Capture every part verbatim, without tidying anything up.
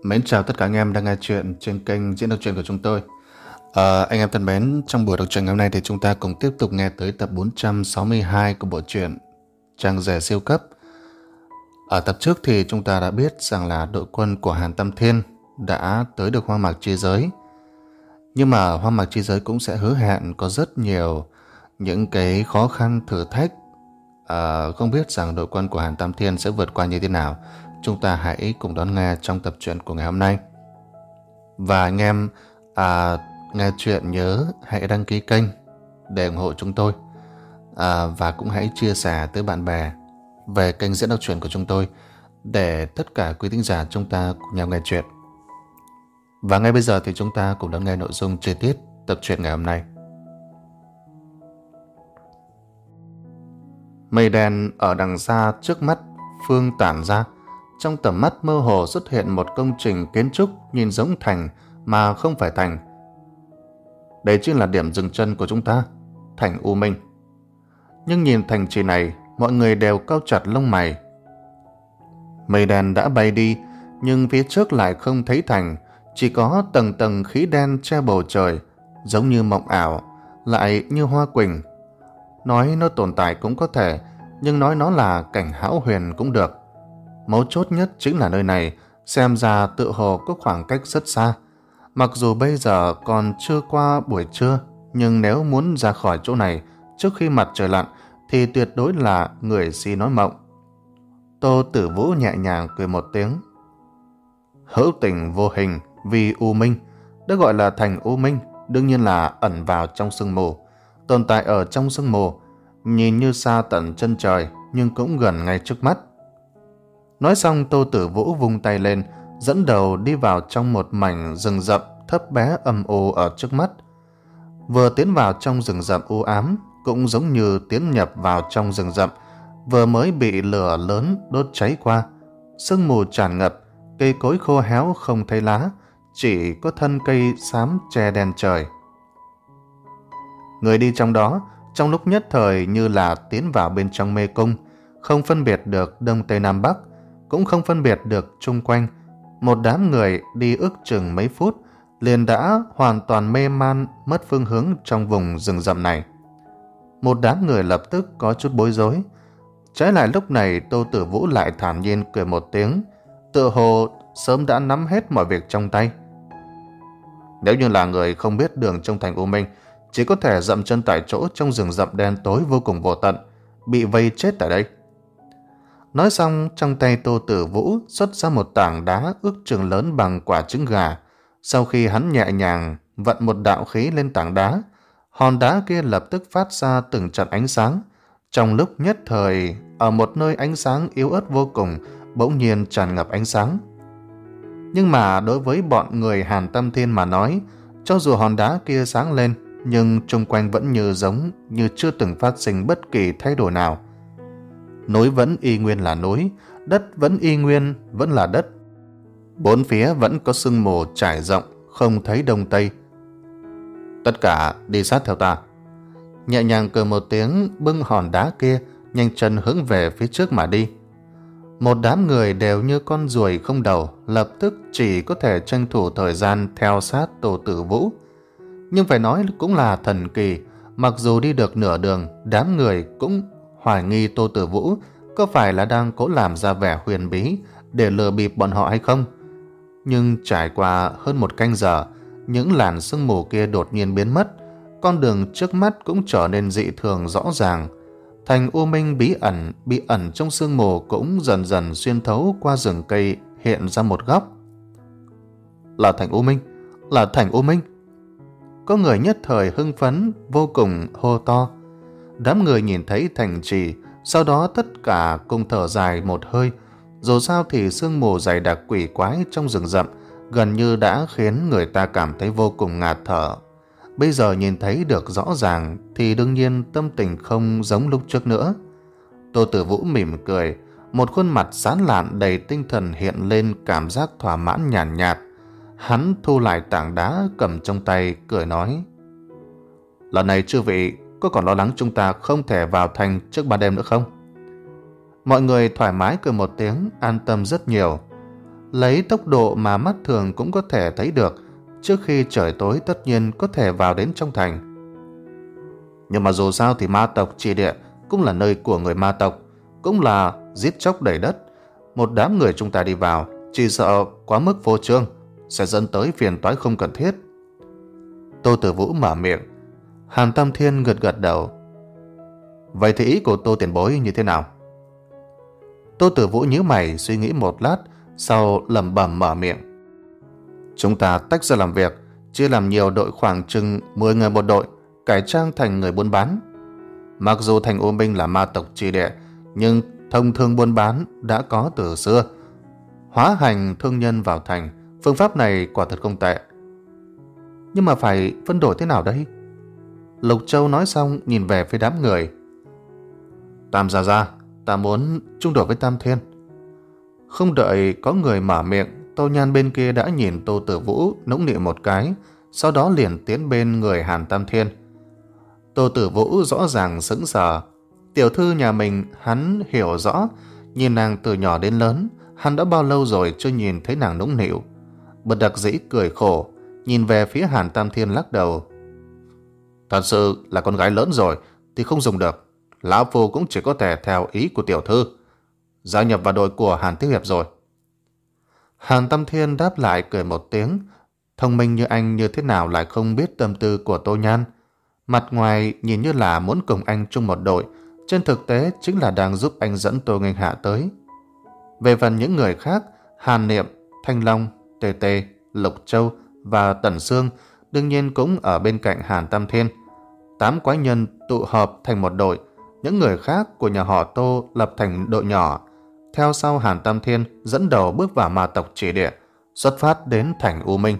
Mến chào tất cả anh em đang nghe chuyện trên kênh diễn đọc truyện của chúng tôi. À, anh em thân mến, trong buổi đọc truyện ngày hôm nay thì chúng ta cùng tiếp tục nghe tới tập bốn trăm sáu mươi hai của bộ truyện Trang Rể Siêu Cấp. Ở tập trước thì chúng ta đã biết rằng là đội quân của Hàn Tam Thiên đã tới được hoang mạc chi giới. Nhưng mà hoang mạc chi giới cũng sẽ hứa hẹn có rất nhiều những cái khó khăn thử thách. À, không biết rằng đội quân của Hàn Tam Thiên sẽ vượt qua như thế nào. Chúng ta hãy cùng đón nghe trong tập truyện của ngày hôm nay. Và anh em à, nghe chuyện nhớ hãy đăng ký kênh để ủng hộ chúng tôi, à, và cũng hãy chia sẻ tới bạn bè về kênh diễn đọc truyện của chúng tôi để tất cả quý thính giả chúng ta cùng nhau nghe chuyện. Và ngay bây giờ thì chúng ta cùng đón nghe nội dung chi tiết tập truyện ngày hôm nay. Mây đen ở đằng xa trước mắt Phương tản ra. Trong tầm mắt mơ hồ xuất hiện một công trình kiến trúc nhìn giống thành mà không phải thành. Đây chính là điểm dừng chân của chúng ta, thành U Minh. Nhưng nhìn thành trì này, mọi người đều cau chặt lông mày. Mây đen đã bay đi, nhưng phía trước lại không thấy thành, chỉ có tầng tầng khí đen che bầu trời, giống như mộng ảo, lại như hoa quỳnh. Nói nó tồn tại cũng có thể, nhưng nói nó là cảnh hão huyền cũng được. Mấu chốt nhất chính là nơi này xem ra tựa hồ có khoảng cách rất xa. Mặc dù bây giờ còn chưa qua buổi trưa, nhưng nếu muốn ra khỏi chỗ này trước khi mặt trời lặn thì tuyệt đối là người si nói mộng. Tô Tử Vũ nhẹ nhàng cười một tiếng. Hữu tình vô hình vì U Minh, được gọi là thành U Minh, đương nhiên là ẩn vào trong sương mù, tồn tại ở trong sương mù, nhìn như xa tận chân trời nhưng cũng gần ngay trước mắt. Nói xong, Tô Tử Vũ vung tay lên, dẫn đầu đi vào trong một mảnh rừng rậm thấp bé âm u ở trước mắt. Vừa tiến vào trong rừng rậm u ám, cũng giống như tiến nhập vào trong rừng rậm vừa mới bị lửa lớn đốt cháy qua. Sương mù tràn ngập, cây cối khô héo không thấy lá, chỉ có thân cây xám che đen trời. Người đi trong đó, trong lúc nhất thời như là tiến vào bên trong mê cung, không phân biệt được đông tây nam bắc, cũng không phân biệt được chung quanh. Một đám người đi ước chừng mấy phút liền đã hoàn toàn mê man, mất phương hướng trong vùng rừng rậm này. Một đám người lập tức có chút bối rối. Trái lại lúc này Tô Tử Vũ lại thản nhiên cười một tiếng, tựa hồ sớm đã nắm hết mọi việc trong tay. Nếu như là người không biết đường trong thành U Minh, chỉ có thể dậm chân tại chỗ trong rừng rậm đen tối vô cùng vô tận, bị vây chết tại đây. Nói xong, trong tay Tô Tử Vũ xuất ra một tảng đá ước chừng lớn bằng quả trứng gà. Sau khi hắn nhẹ nhàng vận một đạo khí lên tảng đá, hòn đá kia lập tức phát ra từng trận ánh sáng. Trong lúc nhất thời, ở một nơi ánh sáng yếu ớt vô cùng, bỗng nhiên tràn ngập ánh sáng. Nhưng mà đối với bọn người Hàn Tam Thiên mà nói, cho dù hòn đá kia sáng lên, nhưng chung quanh vẫn như giống như chưa từng phát sinh bất kỳ thay đổi nào. Núi vẫn y nguyên là núi, đất vẫn y nguyên vẫn là đất. Bốn phía vẫn có sương mù trải rộng, không thấy đông tây. Tất cả đi sát theo ta. Nhẹ nhàng cười một tiếng, bưng hòn đá kia, nhanh chân hướng về phía trước mà đi. Một đám người đều như con ruồi không đầu, lập tức chỉ có thể tranh thủ thời gian theo sát Tô Tử Vũ. Nhưng phải nói cũng là thần kỳ, mặc dù đi được nửa đường, đám người cũng hoài nghi Tô Tử Vũ có phải là đang cố làm ra vẻ huyền bí để lừa bịp bọn họ hay không. Nhưng trải qua hơn một canh giờ, những làn sương mù kia đột nhiên biến mất, con đường trước mắt cũng trở nên dị thường rõ ràng. Thành U Minh bí ẩn bị ẩn trong sương mù cũng dần dần xuyên thấu qua rừng cây, hiện ra một góc. Là thành U Minh, là thành U Minh. Có người nhất thời hưng phấn vô cùng hô to. Đám người nhìn thấy thành trì, sau đó tất cả cùng thở dài một hơi. Dù sao thì sương mù dày đặc quỷ quái trong rừng rậm gần như đã khiến người ta cảm thấy vô cùng ngạt thở. Bây giờ nhìn thấy được rõ ràng thì đương nhiên tâm tình không giống lúc trước nữa. Tô Tử Vũ mỉm cười, một khuôn mặt sáng lạn đầy tinh thần hiện lên cảm giác thỏa mãn nhàn nhạt, nhạt. Hắn thu lại tảng đá cầm trong tay, cười nói: Lần này chư vị có còn lo lắng chúng ta không thể vào thành trước ban đêm nữa không? Mọi người thoải mái cười một tiếng, an tâm rất nhiều. Lấy tốc độ mà mắt thường cũng có thể thấy được, trước khi trời tối tất nhiên có thể vào đến trong thành. Nhưng mà dù sao thì ma tộc Chỉ Địa cũng là nơi của người ma tộc, cũng là giết chóc đầy đất. Một đám người chúng ta đi vào, chỉ sợ quá mức vô trương, sẽ dẫn tới phiền toái không cần thiết. Tô Tử Vũ mở miệng. Hàn Tam Thiên gật gật đầu. Vậy thì ý của Tô tiền bối như thế nào? Tô Tử Vũ nhíu mày suy nghĩ một lát, sau lẩm bẩm mở miệng. Chúng ta tách ra làm việc, chia làm nhiều đội khoảng chừng mười người một đội, cải trang thành người buôn bán. Mặc dù thành U Minh là ma tộc Chỉ Địa, nhưng thông thương buôn bán đã có từ xưa. Hóa hành thương nhân vào thành, phương pháp này quả thật không tệ. Nhưng mà phải phân đổi thế nào đây? Lục Châu nói xong nhìn về phía đám người. Tam gia gia, ta muốn chung đổi với Tam Thiên. Không đợi có người mở miệng, Tô Nhan bên kia đã nhìn Tô Tử Vũ nũng nịu một cái, sau đó liền tiến bên người Hàn Tam Thiên. Tô Tử Vũ rõ ràng sững sờ. Tiểu thư nhà mình hắn hiểu rõ, nhìn nàng từ nhỏ đến lớn, hắn đã bao lâu rồi chưa nhìn thấy nàng nũng nịu. Bất đắc dĩ cười khổ, nhìn về phía Hàn Tam Thiên lắc đầu. Thật sự là con gái lớn rồi thì không dùng được. Lão Phu cũng chỉ có thể theo ý của tiểu thư, gia nhập vào đội của Hàn Thiếu Hiệp rồi. Hàn Tam Thiên đáp lại cười một tiếng. Thông minh như anh như thế nào lại không biết tâm tư của Tô Nhan. Mặt ngoài nhìn như là muốn cùng anh chung một đội, trên thực tế chính là đang giúp anh dẫn Tô Nghênh Hạ tới. Về phần những người khác, Hàn Niệm, Thanh Long, Tê Tê, Lục Châu và Tần Sương đương nhiên cũng ở bên cạnh Hàn Tam Thiên. Tám quái nhân tụ hợp thành một đội, những người khác của nhà họ Tô lập thành đội nhỏ. Theo sau Hàn Tam Thiên dẫn đầu bước vào ma tộc Chỉ Địa, xuất phát đến thành U Minh.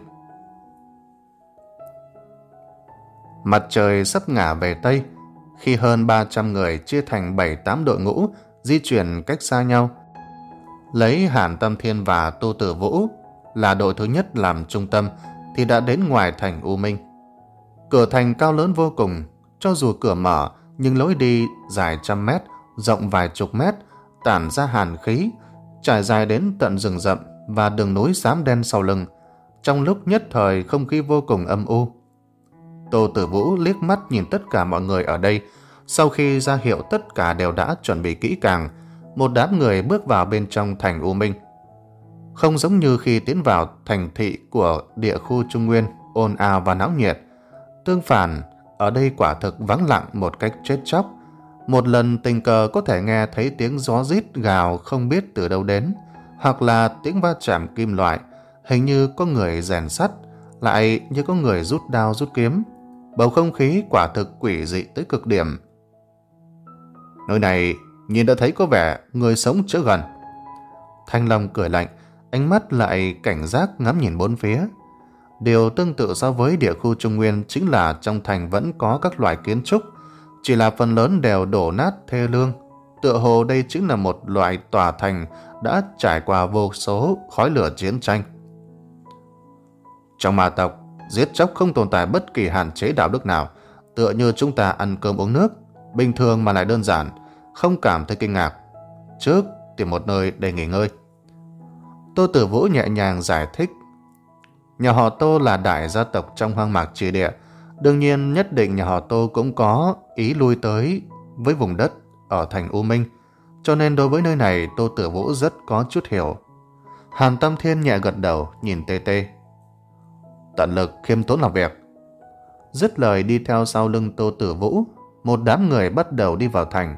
Mặt trời sắp ngả về Tây, khi hơn ba trăm người chia thành bảy tám đội ngũ di chuyển cách xa nhau. Lấy Hàn Tam Thiên và Tô Tử Vũ là đội thứ nhất làm trung tâm thì đã đến ngoài thành U Minh. Cửa thành cao lớn vô cùng, cho dù cửa mở nhưng lối đi dài trăm mét, rộng vài chục mét, tản ra hàn khí, trải dài đến tận rừng rậm và đường núi xám đen sau lưng. Trong lúc nhất thời không khí vô cùng âm u. Tô Tử Vũ liếc mắt nhìn tất cả mọi người ở đây. Sau khi ra hiệu tất cả đều đã chuẩn bị kỹ càng, một đám người bước vào bên trong thành U Minh. Không giống như khi tiến vào thành thị của địa khu Trung Nguyên ồn ào và náo nhiệt. Tương phản, ở đây quả thực vắng lặng một cách chết chóc. Một lần tình cờ có thể nghe thấy tiếng gió rít gào không biết từ đâu đến, hoặc là tiếng va chạm kim loại, hình như có người rèn sắt, lại như có người rút đao rút kiếm. Bầu không khí quả thực quỷ dị tới cực điểm. Nơi này nhìn đã thấy có vẻ người sống chớ gần. Thanh Long cười lạnh, ánh mắt lại cảnh giác ngắm nhìn bốn phía. Điều tương tự so với địa khu Trung Nguyên chính là trong thành vẫn có các loại kiến trúc, chỉ là phần lớn đều đổ nát thê lương. Tựa hồ đây chính là một loại tòa thành đã trải qua vô số khói lửa chiến tranh. Trong ma tộc, giết chóc không tồn tại bất kỳ hạn chế đạo đức nào, tựa như chúng ta ăn cơm uống nước, bình thường mà lại đơn giản, không cảm thấy kinh ngạc. Trước tìm một nơi để nghỉ ngơi. Tô Tử Vũ nhẹ nhàng giải thích. Nhà họ Tô là đại gia tộc trong hoang mạc Chỉ Địa, đương nhiên nhất định nhà họ Tô cũng có ý lui tới với vùng đất ở thành U Minh, cho nên đối với nơi này Tô Tử Vũ rất có chút hiểu. Hàn Tam Thiên nhẹ gật đầu nhìn Tê Tê. Tận lực khiêm tốn làm việc. Dứt lời đi theo sau lưng Tô Tử Vũ, một đám người bắt đầu đi vào thành.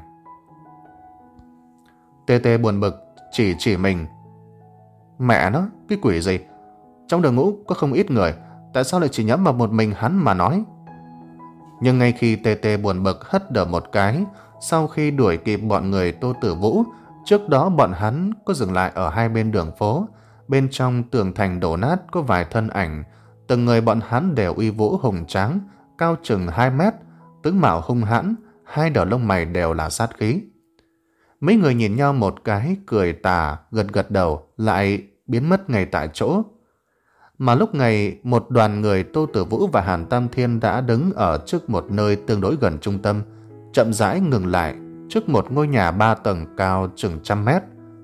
Tê Tê buồn bực chỉ chỉ mình. Mẹ nó, cái quỷ gì? Trong đội ngũ có không ít người, tại sao lại chỉ nhắm vào một mình hắn mà nói? Nhưng ngay khi Tê Tê buồn bực hất đờ một cái, sau khi đuổi kịp bọn người Tô Tử Vũ, trước đó bọn hắn có dừng lại ở hai bên đường phố. Bên trong tường thành đổ nát có vài thân ảnh, từng người bọn hắn đều uy vũ hùng tráng, cao chừng hai mét, tướng mạo hung hãn, hai đầu lông mày đều là sát khí. Mấy người nhìn nhau một cái, cười tà, gật gật đầu, lại biến mất ngay tại chỗ. Mà lúc này, một đoàn người Tô Tử Vũ và Hàn Tam Thiên đã đứng ở trước một nơi tương đối gần trung tâm, chậm rãi ngừng lại trước một ngôi nhà ba tầng cao chừng trăm mét.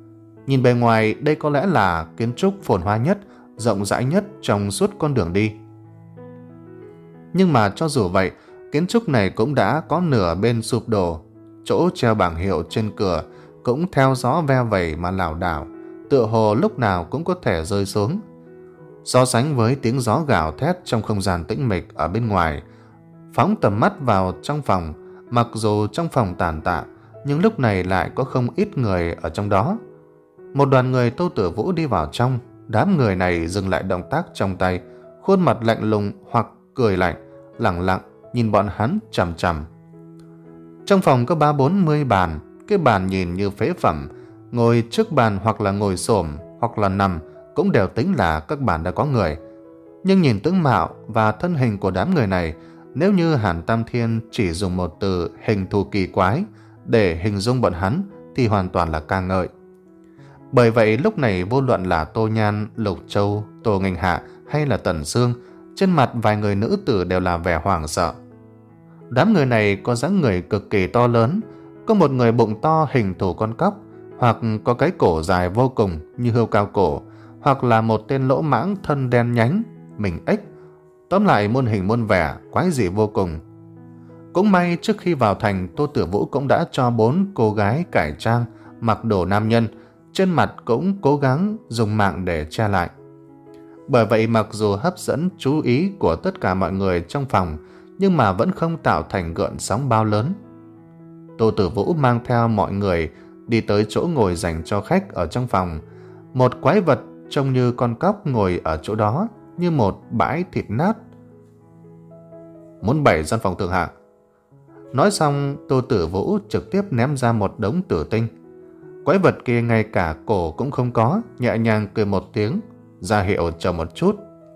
Nhìn bề ngoài, đây có lẽ là kiến trúc phồn hoa nhất, rộng rãi nhất trong suốt con đường đi. Nhưng mà cho dù vậy, kiến trúc này cũng đã có nửa bên sụp đổ. Chỗ treo bảng hiệu trên cửa cũng theo gió ve vẩy mà lảo đảo, tựa hồ lúc nào cũng có thể rơi xuống. So sánh với tiếng gió gào thét trong không gian tĩnh mịch ở bên ngoài, phóng tầm mắt vào trong phòng, mặc dù trong phòng tàn tạ, nhưng lúc này lại có không ít người ở trong đó. Một đoàn người Tô Tử Vũ đi vào trong, đám người này dừng lại động tác trong tay, khuôn mặt lạnh lùng hoặc cười lạnh, lẳng lặng nhìn bọn hắn chằm chằm. Trong phòng có ba bốn mươi bàn, cái bàn nhìn như phế phẩm, ngồi trước bàn hoặc là ngồi xổm hoặc là nằm cũng đều tính là các bàn đã có người. Nhưng nhìn tướng mạo và thân hình của đám người này, nếu như Hàn Tam Thiên chỉ dùng một từ hình thù kỳ quái để hình dung bọn hắn thì hoàn toàn là ca ngợi. Bởi vậy lúc này vô luận là Tô Nhan, Lục Châu, Tô Nghênh Hạ hay là Tần Sương, trên mặt vài người nữ tử đều là vẻ hoảng sợ. Đám người này có dáng người cực kỳ to lớn, có một người bụng to hình thù con cóc, hoặc có cái cổ dài vô cùng như hươu cao cổ, hoặc là một tên lỗ mãng thân đen nhánh, mình ếch. Tóm lại muôn hình muôn vẻ, quái dị vô cùng. Cũng may trước khi vào thành, Tô Tử Vũ cũng đã cho bốn cô gái cải trang, mặc đồ nam nhân, trên mặt cũng cố gắng dùng mạng để che lại. Bởi vậy mặc dù hấp dẫn chú ý của tất cả mọi người trong phòng, nhưng mà vẫn không tạo thành gợn sóng bao lớn. Tô Tử Vũ mang theo mọi người đi tới chỗ ngồi dành cho khách ở trong phòng. Một quái vật trông như con cóc ngồi ở chỗ đó, như một bãi thịt nát. Muốn bày gian phòng thượng hạng. Nói xong, Tô Tử Vũ trực tiếp ném ra một đống tử tinh. Quái vật kia ngay cả cổ cũng không có, nhẹ nhàng cười một tiếng, ra hiệu chờ một chút.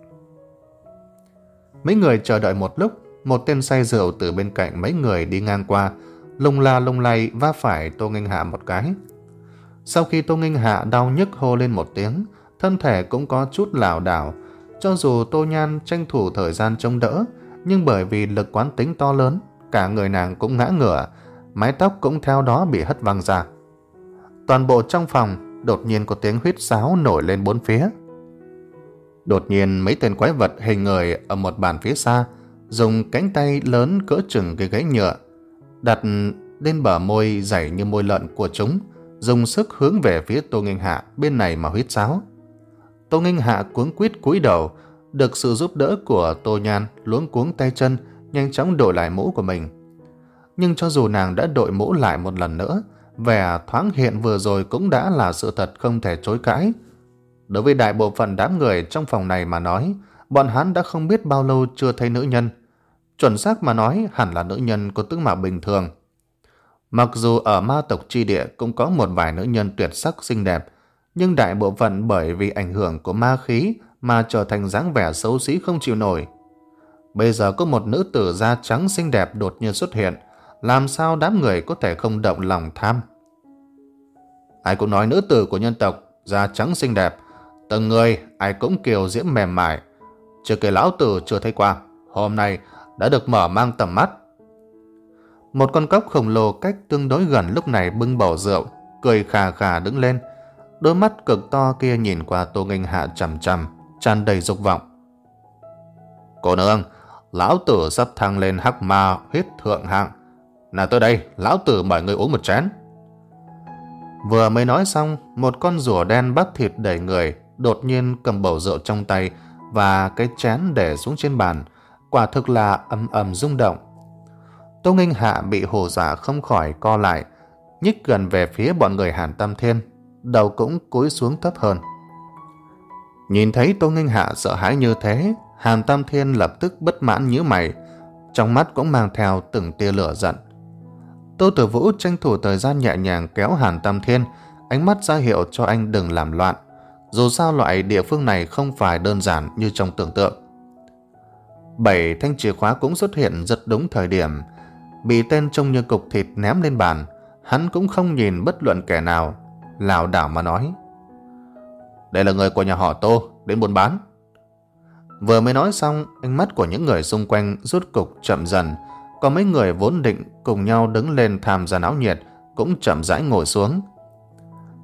Mấy người chờ đợi một lúc, một tên say rượu từ bên cạnh mấy người đi ngang qua, lung la lung lay va phải Tô Nghênh Hạ một cái. Sau khi Tô Nghênh Hạ đau nhức hô lên một tiếng, thân thể cũng có chút lảo đảo. Cho dù Tô Nhan tranh thủ thời gian chống đỡ, nhưng bởi vì lực quán tính to lớn, cả người nàng cũng ngã ngửa, mái tóc cũng theo đó bị hất văng ra. Toàn bộ trong phòng đột nhiên có tiếng huýt sáo nổi lên bốn phía. Đột nhiên mấy tên quái vật hình người ở một bàn phía xa dùng cánh tay lớn cỡ chừng cái gáy nhựa đặt lên bờ môi dày như môi lợn của chúng, dùng sức hướng về phía Tô Nghênh Hạ bên này mà huýt sáo. Tô Nghênh Hạ cuống quýt cúi đầu, được sự giúp đỡ của Tô Nhan luống cuống tay chân, nhanh chóng đổi lại mũ của mình. Nhưng cho dù nàng đã đội mũ lại một lần nữa, vẻ thoáng hiện vừa rồi cũng đã là sự thật không thể chối cãi. Đối với đại bộ phận đám người trong phòng này mà nói, bọn hắn đã không biết bao lâu chưa thấy nữ nhân. Chuẩn xác mà nói hẳn là nữ nhân có tướng mạo bình thường. Mặc dù ở ma tộc chi địa cũng có một vài nữ nhân tuyệt sắc xinh đẹp, nhưng đại bộ phận bởi vì ảnh hưởng của ma khí mà trở thành dáng vẻ xấu xí không chịu nổi. Bây giờ có một nữ tử da trắng xinh đẹp đột nhiên xuất hiện, làm sao đám người có thể không động lòng tham? Ai cũng nói nữ tử của nhân tộc da trắng xinh đẹp, từng người ai cũng kiều diễm mềm mại. Chưa kể lão tử chưa thấy qua, hôm nay đã được mở mang tầm mắt. Một con cóc khổng lồ cách tương đối gần lúc này bưng bầu rượu, cười khà khà đứng lên, đôi mắt cực to kia nhìn qua Tô Nghênh Hạ chằm chằm, tràn đầy dục vọng. Cô nương, lão tử sắp thăng lên hắc ma huyết thượng hạng. Nào tới đây, lão tử mời người uống một chén. Vừa mới nói xong, một con rùa đen bắp thịt đầy người đột nhiên cầm bầu rượu trong tay và cái chén để xuống trên bàn, quả thực là ầm ầm rung động. Tô Nghênh Hạ bị hù dọa không khỏi co lại, nhích gần về phía bọn người Hàn Tam Thiên, đầu cũng cúi xuống thấp hơn. Nhìn thấy Tô Nghênh Hạ sợ hãi như thế, Hàn Tam Thiên lập tức bất mãn nhíu mày, trong mắt cũng mang theo từng tia lửa giận. Tô Tử Vũ tranh thủ thời gian nhẹ nhàng kéo Hàn Tam Thiên, ánh mắt ra hiệu cho anh đừng làm loạn. Dù sao loại địa phương này không phải đơn giản như trong tưởng tượng. Bảy thanh chìa khóa cũng xuất hiện rất đúng thời điểm, bị tên trông như cục thịt ném lên bàn. Hắn cũng không nhìn bất luận kẻ nào, lảo đảo mà nói: đây là người của nhà họ Tô đến buôn bán. Vừa mới nói xong, ánh mắt của những người xung quanh rút cục chậm dần, có mấy người vốn định cùng nhau đứng lên tham gia náo nhiệt cũng chậm rãi ngồi xuống.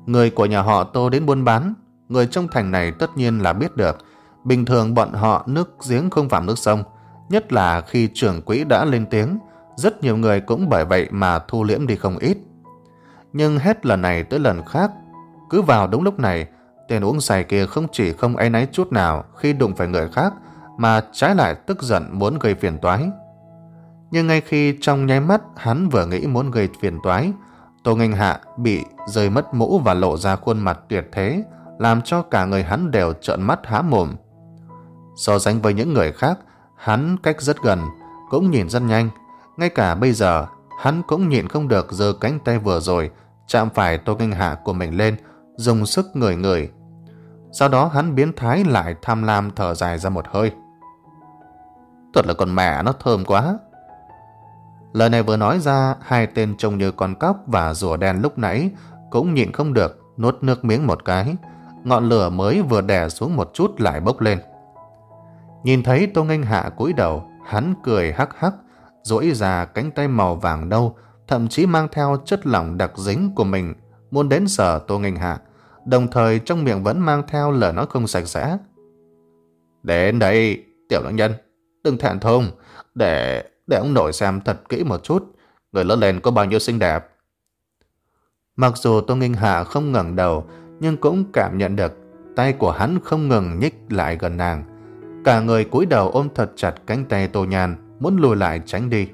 Người của nhà họ Tô đến buôn bán, người trong thành này tất nhiên là biết được. Bình thường bọn họ nước giếng không phạm nước sông, nhất là khi trưởng quỹ đã lên tiếng, rất nhiều người cũng bởi vậy mà thu liễm đi không ít. Nhưng hết lần này tới lần khác, cứ vào đúng lúc này, tên uống say kia không chỉ không áy náy chút nào khi đụng phải người khác, mà trái lại tức giận muốn gây phiền toái. Nhưng ngay khi trong nháy mắt hắn vừa nghĩ muốn gây phiền toái, Tô Nghênh Hạ bị rơi mất mũ và lộ ra khuôn mặt tuyệt thế, làm cho cả người hắn đều trợn mắt há mồm. So sánh với những người khác, hắn cách rất gần, cũng nhìn rất nhanh. Ngay cả bây giờ, hắn cũng nhịn không được giơ cánh tay vừa rồi chạm phải Tô Nghênh Hạ của mình lên, dùng sức ngửi ngửi. Sau đó hắn biến thái lại tham lam thở dài ra một hơi. Thật là con mẹ nó thơm quá. Lời này vừa nói ra, hai tên trông như con cóc và rùa đen lúc nãy cũng nhịn không được nuốt nước miếng một cái. Ngọn lửa mới vừa đè xuống một chút lại bốc lên. Nhìn thấy Tô Nghênh Hạ cúi đầu, hắn cười hắc hắc, duỗi ra cánh tay màu vàng nâu, thậm chí mang theo chất lỏng đặc dính của mình, muốn đến sờ Tô Nghênh Hạ, đồng thời trong miệng vẫn mang theo lời nói không sạch sẽ. Đến đây, tiểu nữ nhân, đừng thẹn thùng, để để ông nội xem thật kỹ một chút, người lớn lên có bao nhiêu xinh đẹp. Mặc dù Tô Nghênh Hạ không ngẩng đầu, nhưng cũng cảm nhận được tay của hắn không ngừng nhích lại gần nàng. Cả người cúi đầu ôm thật chặt cánh tay Tô Nhan, muốn lùi lại tránh đi.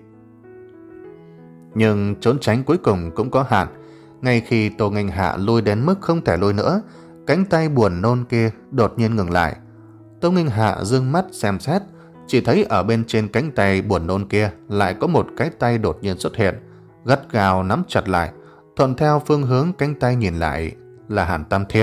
Nhưng trốn tránh cuối cùng cũng có hạn. Ngay khi Tô Nghênh Hạ lùi đến mức không thể lùi nữa, cánh tay buồn nôn kia đột nhiên ngừng lại. Tô Nghênh Hạ dương mắt xem xét, chỉ thấy ở bên trên cánh tay buồn nôn kia lại có một cái tay đột nhiên xuất hiện, gắt gao nắm chặt lại. Thuận theo phương hướng cánh tay nhìn lại là Hàn Tam Thiên.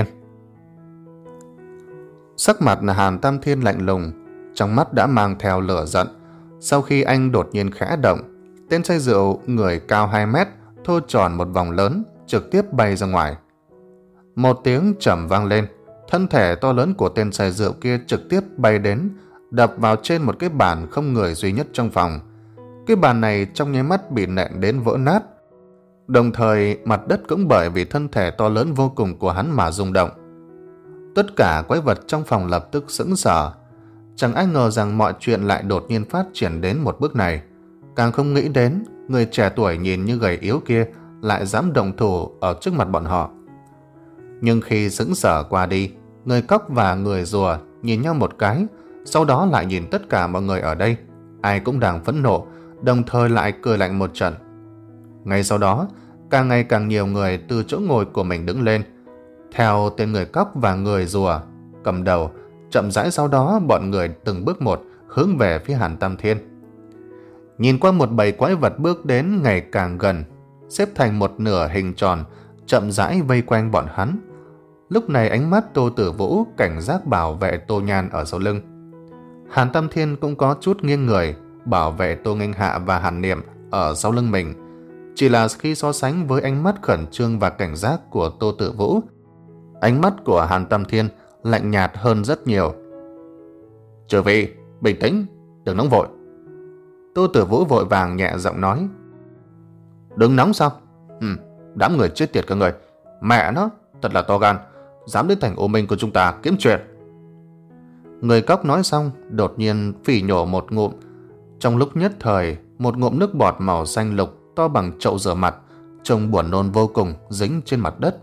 Sắc mặt là Hàn Tam Thiên lạnh lùng, trong mắt đã mang theo lửa giận. Sau khi anh đột nhiên khẽ động, tên say rượu người cao hai mét thô tròn một vòng lớn, trực tiếp bay ra ngoài. Một tiếng trầm vang lên, thân thể to lớn của tên say rượu kia trực tiếp bay đến, đập vào trên một cái bàn không người duy nhất trong phòng. Cái bàn này trong nháy mắt bị nện đến vỡ nát. Đồng thời mặt đất cũng bởi vì thân thể to lớn vô cùng của hắn mà rung động. Tất cả quái vật trong phòng lập tức sững sờ. Chẳng ai ngờ rằng mọi chuyện lại đột nhiên phát triển đến một bước này. Càng không nghĩ đến người trẻ tuổi nhìn như gầy yếu kia lại dám động thủ ở trước mặt bọn họ. Nhưng khi sững sờ qua đi, người cóc và người rùa nhìn nhau một cái, sau đó lại nhìn tất cả mọi người ở đây. Ai cũng đang phẫn nộ, đồng thời lại cười lạnh một trận. Ngay sau đó, càng ngày càng nhiều người từ chỗ ngồi của mình đứng lên. Theo tên người cóc và người rùa cầm đầu, chậm rãi sau đó bọn người từng bước một hướng về phía Hàn Tam Thiên. Nhìn qua một bầy quái vật bước đến ngày càng gần, xếp thành một nửa hình tròn, chậm rãi vây quanh bọn hắn. Lúc này ánh mắt Tô Tử Vũ cảnh giác bảo vệ Tô Nhan ở sau lưng. Hàn Tam Thiên cũng có chút nghiêng người, bảo vệ Tô Nghênh Hạ và Hàn Niệm ở sau lưng mình. Chỉ là khi so sánh với ánh mắt khẩn trương và cảnh giác của Tô Tử Vũ, ánh mắt của Hàn Tam Thiên lạnh nhạt hơn rất nhiều. Chư vị, bình tĩnh, đừng nóng vội. Tô Tử Vũ vội vàng nhẹ giọng nói. Đừng nóng sao? Ừ, đám người chết tiệt cả người. Mẹ nó, thật là to gan, dám đến thành ô minh của chúng ta kiếm chuyện. Người cóc nói xong, đột nhiên phỉ nhổ một ngụm. Trong lúc nhất thời, một ngụm nước bọt màu xanh lục to bằng chậu rửa mặt, trông buồn nôn vô cùng, dính trên mặt đất.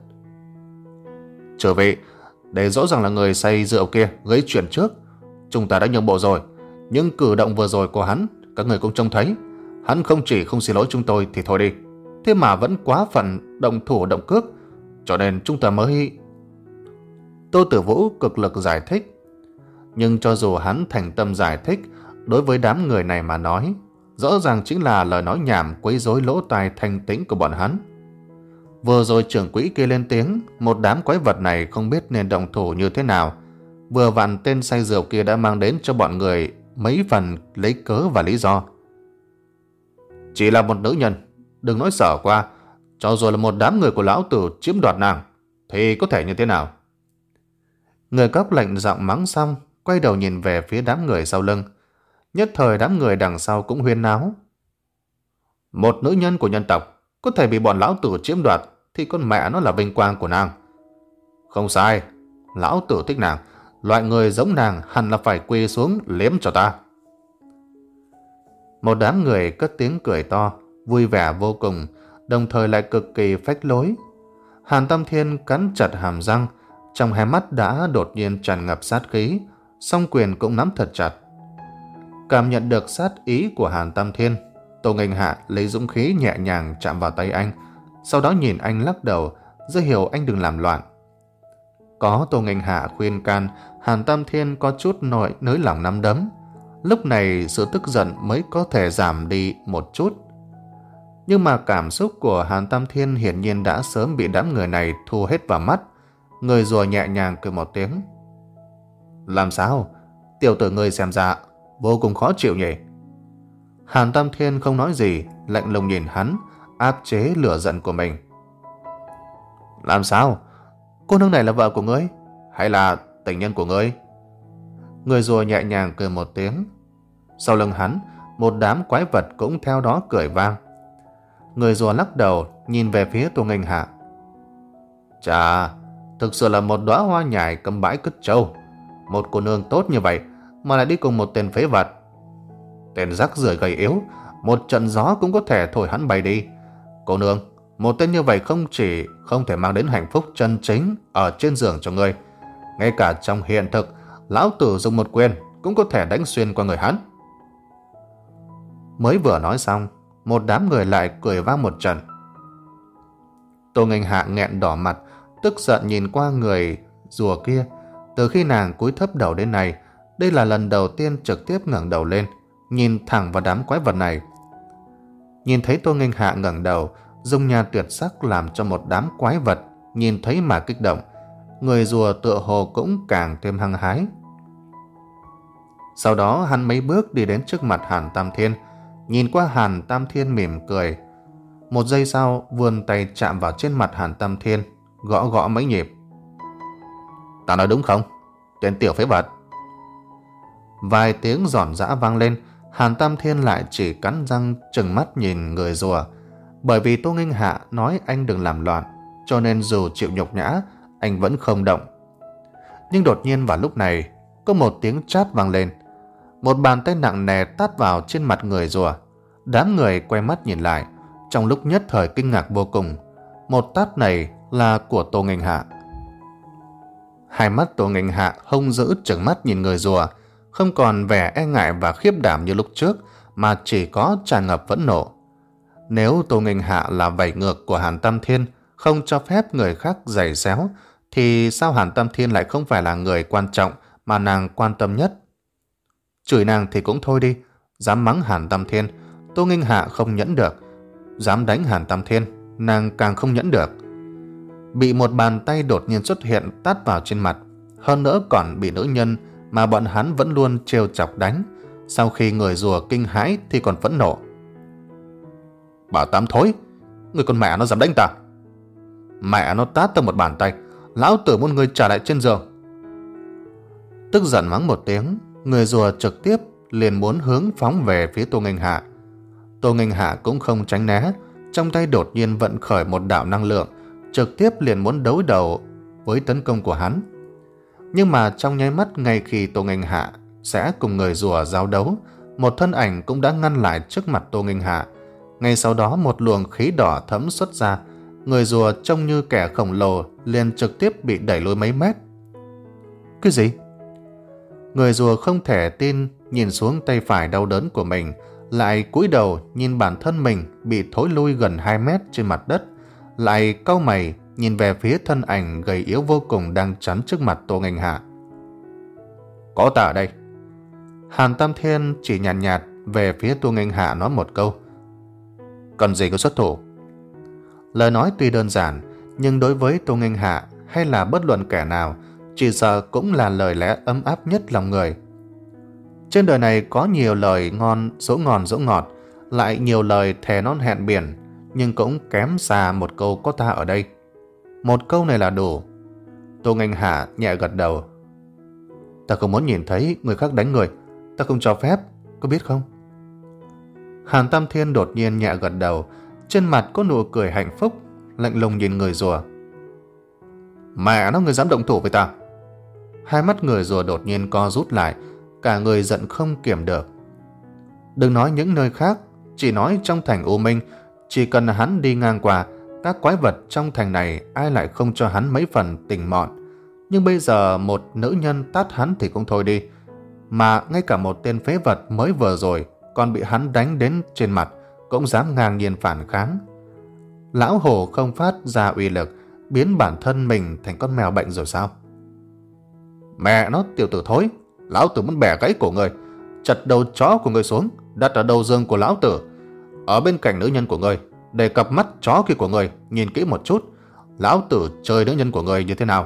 Trở về, để rõ ràng là người say rượu kia gây chuyện trước. Chúng ta đã nhượng bộ rồi, nhưng cử động vừa rồi của hắn các người cũng trông thấy. Hắn không chỉ không xin lỗi chúng tôi thì thôi đi, thế mà vẫn quá phận động thủ động cước, cho nên chúng ta mới... Tô Tử Vũ cực lực giải thích. Nhưng cho dù hắn thành tâm giải thích, đối với đám người này mà nói, rõ ràng chính là lời nói nhảm quấy rối lỗ tai thanh tĩnh của bọn hắn. Vừa rồi trưởng quỹ kia lên tiếng, một đám quái vật này không biết nên động thủ như thế nào. Vừa vặn tên say rượu kia đã mang đến cho bọn người mấy phần lấy cớ và lý do. Chỉ là một nữ nhân, đừng nói xở qua, cho dù là một đám người của lão tử chiếm đoạt nàng, thì có thể như thế nào? Người cóc lạnh giọng mắng xong, quay đầu nhìn về phía đám người sau lưng. Nhất thời đám người đằng sau cũng huyên náo. Một nữ nhân của nhân tộc có thể bị bọn lão tử chiếm đoạt thì con mẹ nó là vinh quang của nàng. Không sai, lão tử thích nàng. Loại người giống nàng hẳn là phải quỳ xuống liếm cho ta. Một đám người cất tiếng cười to, vui vẻ vô cùng, đồng thời lại cực kỳ phách lối. Hàn Tam Thiên cắn chặt hàm răng, trong hai mắt đã đột nhiên tràn ngập sát khí, song quyền cũng nắm thật chặt. Cảm nhận được sát ý của Hàn Tam Thiên, Tô Nghênh Hạ lấy dũng khí nhẹ nhàng chạm vào tay anh, sau đó nhìn anh lắc đầu, ra hiệu anh đừng làm loạn. Có Tô Nghênh Hạ khuyên can, Hàn Tam Thiên có chút nổi nới lòng nắm đấm. Lúc này sự tức giận mới có thể giảm đi một chút. Nhưng mà cảm xúc của Hàn Tam Thiên hiển nhiên đã sớm bị đám người này thu hết vào mắt. Người rùa nhẹ nhàng cười một tiếng. Làm sao? Tiểu tử ngươi xem ra vô cùng khó chịu nhỉ? Hàn Tam Thiên không nói gì, lạnh lùng nhìn hắn, áp chế lửa giận của mình. Làm sao? Cô nương này là vợ của ngươi? Hay là tình nhân của ngươi? Người rùa nhẹ nhàng cười một tiếng. Sau lưng hắn, một đám quái vật cũng theo đó cười vang. Người rùa lắc đầu, nhìn về phía Tô Nghênh Hạ. Chà, thực sự là một đóa hoa nhài cầm bãi cất trâu. Một cô nương tốt như vậy mà lại đi cùng một tên phế vật. Tên rắc rưởi gầy yếu, một trận gió cũng có thể thổi hắn bay đi. Cô nương, một tên như vậy không chỉ không thể mang đến hạnh phúc chân chính ở trên giường cho ngươi, ngay cả trong hiện thực, lão tử dùng một quyền cũng có thể đánh xuyên qua người hắn. Mới vừa nói xong, một đám người lại cười vang một trận. Tô Nghênh Hạ nghẹn đỏ mặt, tức giận nhìn qua người rùa kia. Từ khi nàng cúi thấp đầu đến nay, đây là lần đầu tiên trực tiếp ngẩng đầu lên, nhìn thẳng vào đám quái vật này. Nhìn thấy Tô Nghênh Hạ ngẩng đầu, dung nhan tuyệt sắc làm cho một đám quái vật nhìn thấy mà kích động. Người rùa tựa hồ cũng càng thêm hăng hái. Sau đó hắn mấy bước đi đến trước mặt Hàn Tam Thiên, nhìn qua Hàn Tam Thiên mỉm cười. Một giây sau vươn tay chạm vào trên mặt Hàn Tam Thiên, gõ gõ mấy nhịp. Ta nói đúng không? Tên tiểu phế vật. Vài tiếng giòn giã vang lên, Hàn Tam Thiên lại chỉ cắn răng trừng mắt nhìn người rùa. Bởi vì Tô Nghênh Hạ nói anh đừng làm loạn, cho nên dù chịu nhục nhã, anh vẫn không động. Nhưng đột nhiên vào lúc này, có một tiếng chát vang lên. Một bàn tay nặng nề tát vào trên mặt người rùa. Đám người quay mắt nhìn lại, trong lúc nhất thời kinh ngạc vô cùng. Một tát này là của Tô Nghênh Hạ. Hai mắt Tô Nghênh Hạ hung dữ trừng mắt nhìn người rùa, không còn vẻ e ngại và khiếp đảm như lúc trước, mà chỉ có tràn ngập phẫn nộ. Nếu Tô Nghênh Hạ là vảy ngược của Hàn Tam Thiên, không cho phép người khác giày xéo, thì sao Hàn Tam Thiên lại không phải là người quan trọng mà nàng quan tâm nhất? Chửi nàng thì cũng thôi đi, dám mắng Hàn Tam Thiên, Tô Nghênh Hạ không nhẫn được. Dám đánh Hàn Tam Thiên, nàng càng không nhẫn được. Bị một bàn tay đột nhiên xuất hiện tát vào trên mặt, hơn nữa còn bị nữ nhân mà bọn hắn vẫn luôn trêu chọc đánh. Sau khi người rùa kinh hãi thì còn phẫn nộ. Bảo Tám thối, người con mẹ nó dám đánh ta. Mẹ nó tát ta một bàn tay, lão tử muốn người trả lại trên giường. Tức giận mắng một tiếng, người rùa trực tiếp liền muốn hướng phóng về phía Tô Nghênh Hạ. Tô Nghênh Hạ cũng không tránh né, trong tay đột nhiên vận khởi một đạo năng lượng, trực tiếp liền muốn đấu đầu với tấn công của hắn. Nhưng mà trong nháy mắt ngay khi Tô Nghênh Hạ sẽ cùng người rùa giao đấu, một thân ảnh cũng đã ngăn lại trước mặt Tô Nghênh Hạ. Ngay sau đó một luồng khí đỏ thấm xuất ra, người rùa trông như kẻ khổng lồ liền trực tiếp bị đẩy lùi mấy mét. Cái gì? Người rùa không thể tin nhìn xuống tay phải đau đớn của mình, lại cúi đầu nhìn bản thân mình bị thối lui gần hai mét trên mặt đất, lại cau mày nhìn về phía thân ảnh gầy yếu vô cùng đang chắn trước mặt Tô Nghênh Hạ. Có ta ở đây. Hàn Tam Thiên chỉ nhàn nhạt, nhạt về phía Tô Nghênh Hạ nói một câu. Cần gì có xuất thủ? Lời nói tuy đơn giản, nhưng đối với Tô Nghênh Hạ hay là bất luận kẻ nào, chỉ sợ cũng là lời lẽ ấm áp nhất lòng người. Trên đời này có nhiều lời ngon dỗ ngon dỗ ngọt, lại nhiều lời thề non hẹn biển, nhưng cũng kém xa một câu có ta ở đây. Một câu này là đủ. Tô Nghênh Hạ nhẹ gật đầu. Ta không muốn nhìn thấy người khác đánh người, ta không cho phép, có biết không? Hàn Tam Thiên đột nhiên nhẹ gật đầu, trên mặt có nụ cười hạnh phúc, lạnh lùng nhìn người rùa. Mẹ nó, người dám động thủ với ta? Hai mắt người rùa đột nhiên co rút lại, cả người giận không kiềm được. Đừng nói những nơi khác, chỉ nói trong thành U Minh, chỉ cần hắn đi ngang qua, các quái vật trong thành này ai lại không cho hắn mấy phần tình mọn. Nhưng bây giờ một nữ nhân tát hắn thì cũng thôi đi, mà ngay cả một tên phế vật mới vừa rồi còn bị hắn đánh đến trên mặt cũng dám ngang nhiên phản kháng. Lão hổ không phát ra uy lực, biến bản thân mình thành con mèo bệnh rồi sao? Mẹ nó, tiểu tử thối, lão tử muốn bẻ gãy cổ người, chặt đầu chó của người xuống, đặt ở đầu giường của lão tử, ở bên cạnh nữ nhân của người, để cặp mắt chó kia của người nhìn kỹ một chút, lão tử chơi nữ nhân của người như thế nào.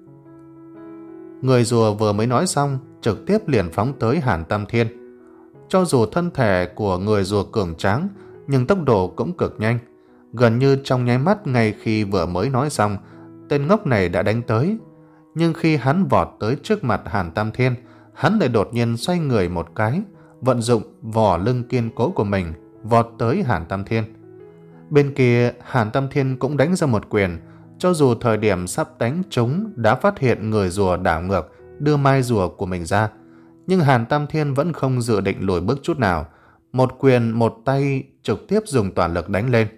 Người rùa vừa mới nói xong, trực tiếp liền phóng tới Hàn Tam Thiên. Cho dù thân thể của người rùa cường tráng, nhưng tốc độ cũng cực nhanh. Gần như trong nháy mắt ngay khi vừa mới nói xong, tên ngốc này đã đánh tới. Nhưng khi hắn vọt tới trước mặt Hàn Tam Thiên, hắn lại đột nhiên xoay người một cái, vận dụng vỏ lưng kiên cố của mình, vọt tới Hàn Tam Thiên. Bên kia, Hàn Tam Thiên cũng đánh ra một quyền. Cho dù thời điểm sắp đánh trúng đã phát hiện người rùa đảo ngược, đưa mai rùa của mình ra, nhưng Hàn Tam Thiên vẫn không dự định lùi bước chút nào. Một quyền một tay trực tiếp dùng toàn lực đánh lên.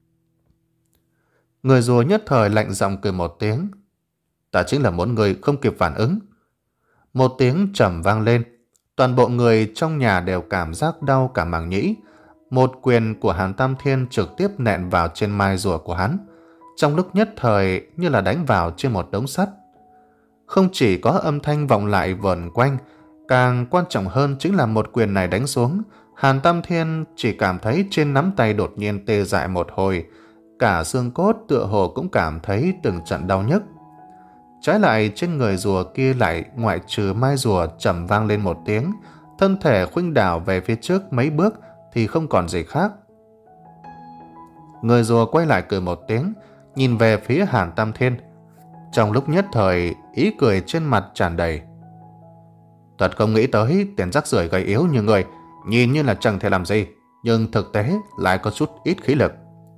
Người rùa nhất thời lạnh giọng cười một tiếng. Ta chính là muốn người không kịp phản ứng. Một tiếng trầm vang lên, toàn bộ người trong nhà đều cảm giác đau cả màng nhĩ. Một quyền của Hàn Tam Thiên trực tiếp nện vào trên mai rùa của hắn, trong lúc nhất thời như là đánh vào trên một đống sắt. Không chỉ có âm thanh vọng lại vờn quanh, càng quan trọng hơn chính là một quyền này đánh xuống, Hàn Tam Thiên chỉ cảm thấy trên nắm tay đột nhiên tê dại một hồi, cả xương cốt tựa hồ cũng cảm thấy từng trận đau nhức. Trái lại trên người rùa kia lại ngoại trừ mai rùa trầm vang lên một tiếng, thân thể khuynh đảo về phía trước mấy bước thì không còn gì khác. Người rùa quay lại cười một tiếng, nhìn về phía Hàn Tam Thiên. Trong lúc nhất thời, ý cười trên mặt tràn đầy. Thật không nghĩ tới tiền rắc rưởi gầy yếu như người, nhìn như là chẳng thể làm gì, nhưng thực tế lại có chút ít khí lực.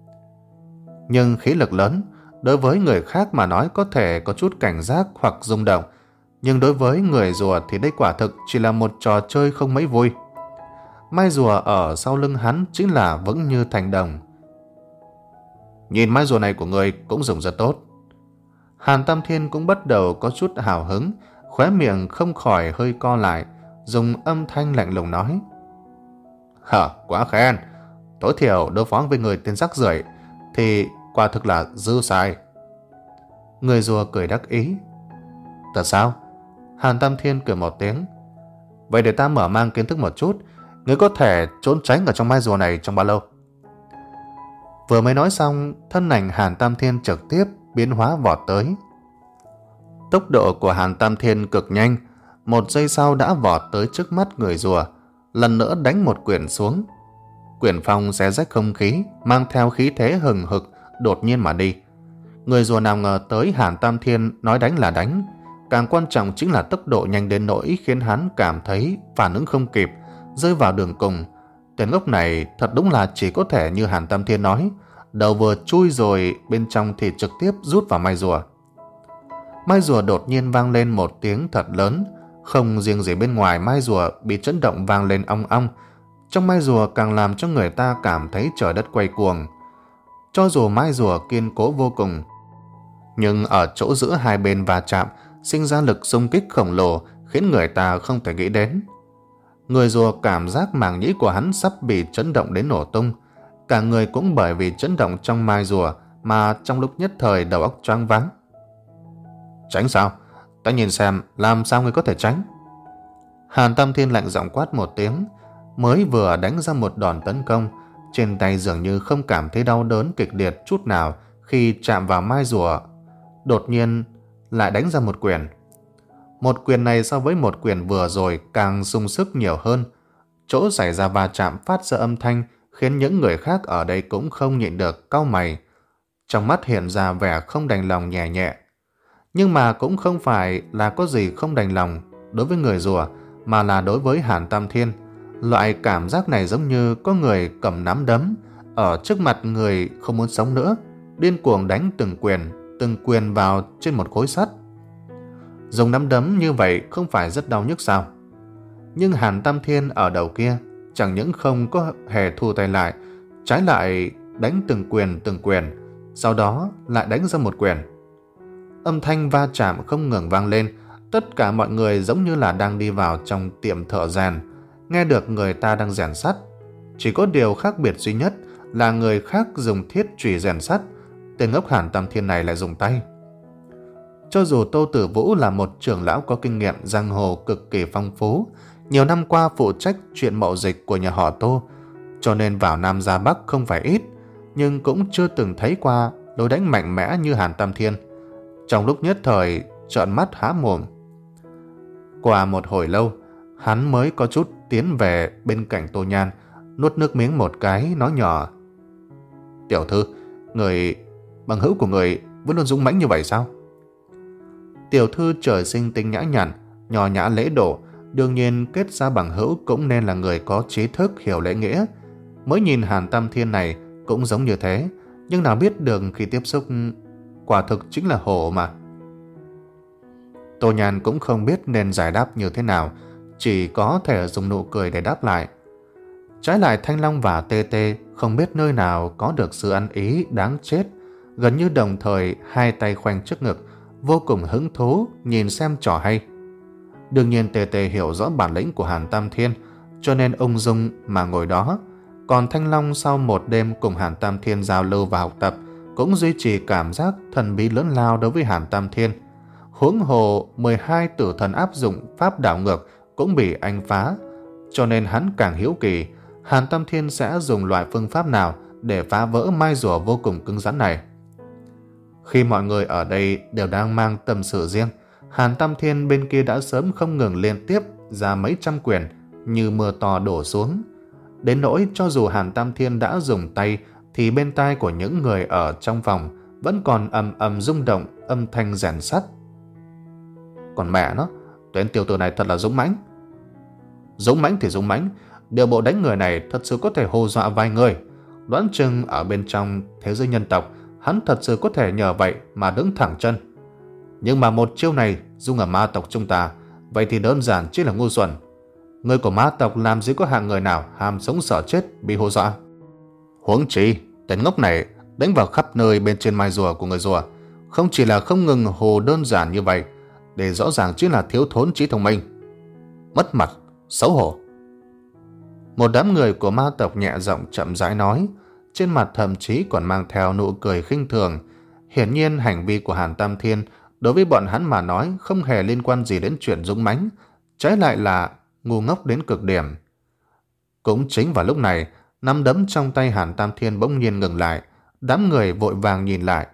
Nhưng khí lực lớn, đối với người khác mà nói có thể có chút cảnh giác hoặc rung động, nhưng đối với người rùa thì đây quả thực chỉ là một trò chơi không mấy vui. Mai rùa ở sau lưng hắn chính là vững như thành đồng. Nhìn mai rùa này của người cũng dùng rất tốt. Hàn Tam Thiên cũng bắt đầu có chút hào hứng, khóe miệng không khỏi hơi co lại, dùng âm thanh lạnh lùng nói. Hả, quá khen, tối thiểu đối phó với người tên rắc rưởi thì quả thực là dư xài. Người rùa cười đắc ý. Thật sao? Hàn Tam Thiên cười một tiếng. Vậy để ta mở mang kiến thức một chút, ngươi có thể trốn tránh ở trong mai rùa này trong bao lâu? Vừa mới nói xong, thân ảnh Hàn Tam Thiên trực tiếp biến hóa vọt tới. Tốc độ của Hàn Tam Thiên cực nhanh, một giây sau đã vọt tới trước mắt người rùa, lần nữa đánh một quyền xuống. Quyền phong xé rách không khí, mang theo khí thế hừng hực, đột nhiên mà đi. Người rùa nào ngờ tới Hàn Tam Thiên nói đánh là đánh, càng quan trọng chính là tốc độ nhanh đến nỗi khiến hắn cảm thấy phản ứng không kịp, rơi vào đường cùng. Tên ngốc này thật đúng là chỉ có thể như Hàn Tam Thiên nói, đầu vừa chui rồi bên trong thì trực tiếp rút vào mai rùa. Mai rùa đột nhiên vang lên một tiếng thật lớn, không riêng gì bên ngoài mai rùa bị chấn động vang lên ong ong, trong mai rùa càng làm cho người ta cảm thấy trời đất quay cuồng. Cho dù mai rùa kiên cố vô cùng, nhưng ở chỗ giữa hai bên va chạm sinh ra lực xung kích khổng lồ khiến người ta không thể nghĩ đến. Người rùa cảm giác màng nhĩ của hắn sắp bị chấn động đến nổ tung, cả người cũng bởi vì chấn động trong mai rùa mà trong lúc nhất thời đầu óc choáng váng. Tránh sao? Ta nhìn xem làm sao ngươi có thể tránh? Hàn Tam Thiên lạnh giọng quát một tiếng, mới vừa đánh ra một đòn tấn công, trên tay dường như không cảm thấy đau đớn kịch liệt chút nào khi chạm vào mai rùa, đột nhiên lại đánh ra một quyền. Một quyền này so với một quyền vừa rồi càng sung sức nhiều hơn, chỗ xảy ra va chạm phát ra âm thanh khiến những người khác ở đây cũng không nhịn được cau mày, trong mắt hiện ra vẻ không đành lòng nhẹ nhẹ. Nhưng mà cũng không phải là có gì không đành lòng đối với người rùa, mà là đối với Hàn Tam Thiên. Loại cảm giác này giống như có người cầm nắm đấm ở trước mặt người không muốn sống nữa, điên cuồng đánh từng quyền, từng quyền vào trên một khối sắt. Dùng nắm đấm như vậy không phải rất đau nhức sao? Nhưng Hàn Tam Thiên ở đầu kia chẳng những không có hề thu tay lại, trái lại đánh từng quyền từng quyền, sau đó lại đánh ra một quyền. Âm thanh va chạm không ngừng vang lên, tất cả mọi người giống như là đang đi vào trong tiệm thợ rèn, nghe được người ta đang rèn sắt. Chỉ có điều khác biệt duy nhất là người khác dùng thiết chùy rèn sắt, tên ngốc Hàn Tam Thiên này lại dùng tay. Cho dù Tô Tử Vũ là một trưởng lão có kinh nghiệm giang hồ cực kỳ phong phú, nhiều năm qua phụ trách chuyện mậu dịch của nhà họ Tô, cho nên vào Nam ra Bắc không phải ít, nhưng cũng chưa từng thấy qua lối đánh mạnh mẽ như Hàn Tam Thiên. Trong lúc nhất thời trợn mắt há mồm. Qua một hồi lâu, hắn mới có chút tiến về bên cạnh Tô Nhan, nuốt nước miếng một cái, nói nhỏ: "Tiểu thư, người bằng hữu của người vẫn luôn dũng mãnh như vậy sao?" Tiểu thư trời sinh tính nhã nhặn, nhỏ nhã lễ độ, đương nhiên kết ra bằng hữu cũng nên là người có trí thức, hiểu lễ nghĩa. Mới nhìn Hàn Tam Thiên này cũng giống như thế, nhưng nào biết được khi tiếp xúc, quả thực chính là hổ mà. Tô Nhan cũng không biết nên giải đáp như thế nào, chỉ có thể dùng nụ cười để đáp lại. Trái lại Thanh Long và Tê Tê không biết nơi nào có được sự ăn ý đáng chết, gần như đồng thời hai tay khoanh trước ngực, vô cùng hứng thú nhìn xem trò hay. Đương nhiên Tê Tê hiểu rõ bản lĩnh của Hàn Tam Thiên, cho nên ung dung mà ngồi đó. Còn Thanh Long sau một đêm cùng Hàn Tam Thiên giao lưu và học tập, cũng duy trì cảm giác thần bí lớn lao đối với Hàn Tam Thiên. Huống hồ mười hai tử thần áp dụng pháp đảo ngược cũng bị anh phá, cho nên hắn càng hiếu kỳ Hàn Tam Thiên sẽ dùng loại phương pháp nào để phá vỡ mai rùa vô cùng cứng rắn này. Khi mọi người ở đây đều đang mang tâm sự riêng, Hàn Tam Thiên bên kia đã sớm không ngừng liên tiếp ra mấy trăm quyền như mưa to đổ xuống. Đến nỗi cho dù Hàn Tam Thiên đã dùng tay thì bên tai của những người ở trong phòng vẫn còn ầm ầm rung động âm thanh rèn sắt. Còn mẹ nó, tên tiểu tử này thật là dũng mãnh. Dũng mãnh thì dũng mãnh, điều bộ đánh người này thật sự có thể hù dọa vài người. Đoán chừng ở bên trong thế giới nhân tộc, hắn thật sự có thể nhờ vậy mà đứng thẳng chân. Nhưng mà một chiêu này dùng ở ma tộc chúng ta, vậy thì đơn giản chỉ là ngu xuẩn. Người của ma tộc làm gì có hạng người nào ham sống sợ chết bị hù dọa. Huống chi tên ngốc này đánh vào khắp nơi bên trên mai rùa của người rùa, không chỉ là không ngừng hù đơn giản như vậy, để rõ ràng chỉ là thiếu thốn trí thông minh. Mất mặt, xấu hổ. Một đám người của ma tộc nhẹ giọng chậm rãi nói, trên mặt thậm chí còn mang theo nụ cười khinh thường. Hiển nhiên hành vi của Hàn Tam Thiên đối với bọn hắn mà nói không hề liên quan gì đến chuyện dũng mãnh, trái lại là ngu ngốc đến cực điểm. Cũng chính vào lúc này, nắm đấm trong tay Hàn Tam Thiên bỗng nhiên ngừng lại, đám người vội vàng nhìn lại.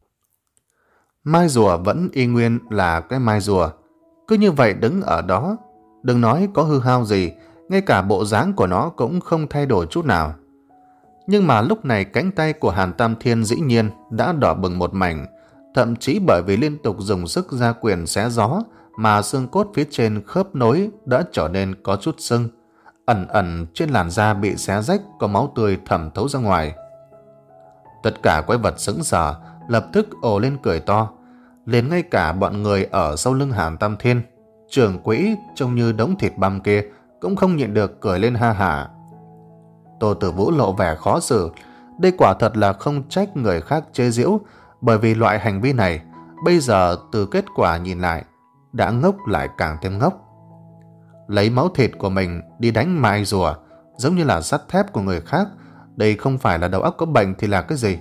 Mai rùa vẫn y nguyên là cái mai rùa, cứ như vậy đứng ở đó, đừng nói có hư hao gì, ngay cả bộ dáng của nó cũng không thay đổi chút nào. Nhưng mà lúc này cánh tay của Hàn Tam Thiên dĩ nhiên đã đỏ bừng một mảnh, thậm chí bởi vì liên tục dùng sức ra quyền xé gió mà xương cốt phía trên khớp nối đã trở nên có chút sưng, ẩn ẩn trên làn da bị xé rách có máu tươi thẩm thấu ra ngoài. Tất cả quái vật sững sờ lập tức ồ lên cười to, liền ngay cả bọn người ở sau lưng Hàn Tam Thiên, trưởng quỹ trông như đống thịt băm kia cũng không nhịn được cười lên ha hả. Tô Tử Vũ lộ vẻ khó xử, đây quả thật là không trách người khác chế giễu, bởi vì loại hành vi này bây giờ từ kết quả nhìn lại đã ngốc lại càng thêm ngốc. Lấy máu thịt của mình đi đánh mai rùa giống như là sắt thép của người khác, đây không phải là đầu óc có bệnh thì là cái gì?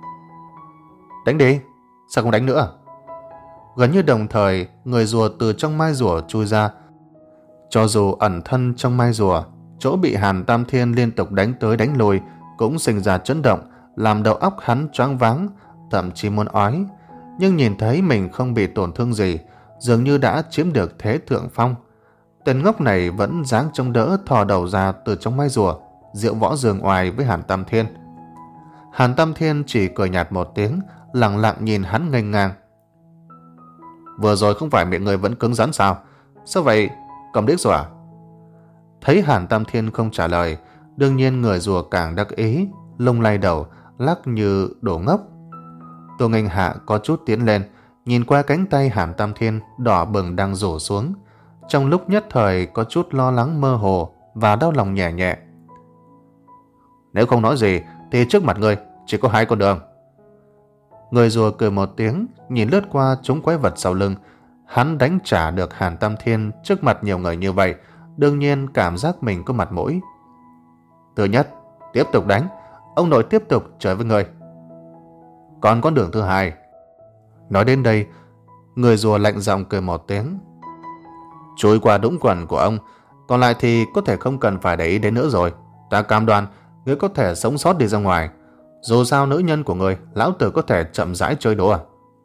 Đánh đi, sao không đánh nữa? Gần như đồng thời, người rùa từ trong mai rùa chui ra. Cho dù ẩn thân trong mai rùa, chỗ bị Hàn Tam Thiên liên tục đánh tới đánh lùi cũng sinh ra chấn động, làm đầu óc hắn choáng váng, thậm chí muốn ói. Nhưng nhìn thấy mình không bị tổn thương gì, dường như đã chiếm được thế thượng phong. Tên ngốc này vẫn dáng chống đỡ thò đầu ra từ trong mai rùa, diệu võ giường oai với Hàn Tam Thiên. Hàn Tam Thiên chỉ cười nhạt một tiếng, lặng lặng nhìn hắn nghênh ngang. Vừa rồi không phải miệng người vẫn cứng rắn sao? Sao vậy? Cầm điếc rồi à? Thấy Hàn Tam Thiên không trả lời, đương nhiên người rùa càng đắc ý, lung lay đầu, lắc như đồ ngốc. Tô Nghênh Hạ có chút tiến lên, nhìn qua cánh tay Hàn Tam Thiên đỏ bừng đang rủ xuống. Trong lúc nhất thời có chút lo lắng mơ hồ và đau lòng nhẹ nhẹ. Nếu không nói gì thì trước mặt ngươi chỉ có hai con đường. Người rùa cười một tiếng, nhìn lướt qua chúng quái vật sau lưng. Hắn đánh trả được Hàn Tam Thiên trước mặt nhiều người như vậy, đương nhiên cảm giác mình có mặt mũi. Thứ nhất, tiếp tục đánh, ông nội tiếp tục chơi với người. Còn con đường thứ hai. Nói đến đây, người rùa lạnh giọng cười một tiếng. Chui qua đũng quần của ông, còn lại thì có thể không cần phải để ý đến nữa rồi. Ta cam đoan ngươi có thể sống sót đi ra ngoài. Dù sao nữ nhân của người, lão tử có thể chậm rãi chơi đùa.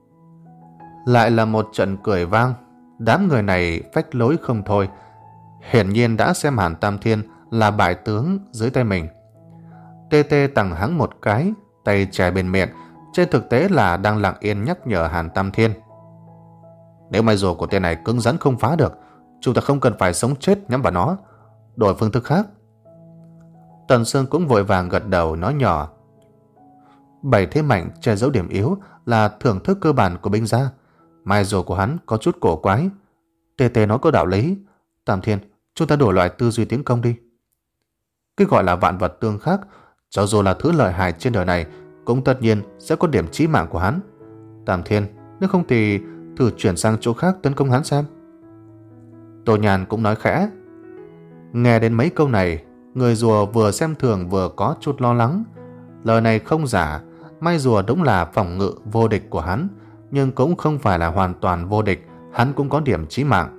Lại là một trận cười vang. Đám người này phách lối không thôi, hiển nhiên đã xem Hàn Tam Thiên là bại tướng dưới tay mình. Tê Tê tằng hắng một cái, tay chè bên miệng, trên thực tế là đang lặng yên nhắc nhở Hàn Tam Thiên. Nếu mai rùa của tên này cứng rắn không phá được, chúng ta không cần phải sống chết nhắm vào nó, đổi phương thức khác. Tần Sương cũng vội vàng gật đầu nói nhỏ. Bảy thế mạnh che giấu điểm yếu là thưởng thức cơ bản của binh gia. Mai rùa của hắn có chút cổ quái. Tê Tê nói có đạo lý. Tam Thiên, chúng ta đổi loại tư duy tiến công đi. Cái gọi là vạn vật tương khắc, cho dù là thứ lợi hại trên đời này, cũng tất nhiên sẽ có điểm chí mạng của hắn. Tam Thiên, nếu không thì thử chuyển sang chỗ khác tấn công hắn xem. Tô Nhàn cũng nói khẽ. Nghe đến mấy câu này, người rùa vừa xem thường vừa có chút lo lắng. Lời này không giả, mai rùa đúng là phòng ngự vô địch của hắn, nhưng cũng không phải là hoàn toàn vô địch, hắn cũng có điểm chí mạng.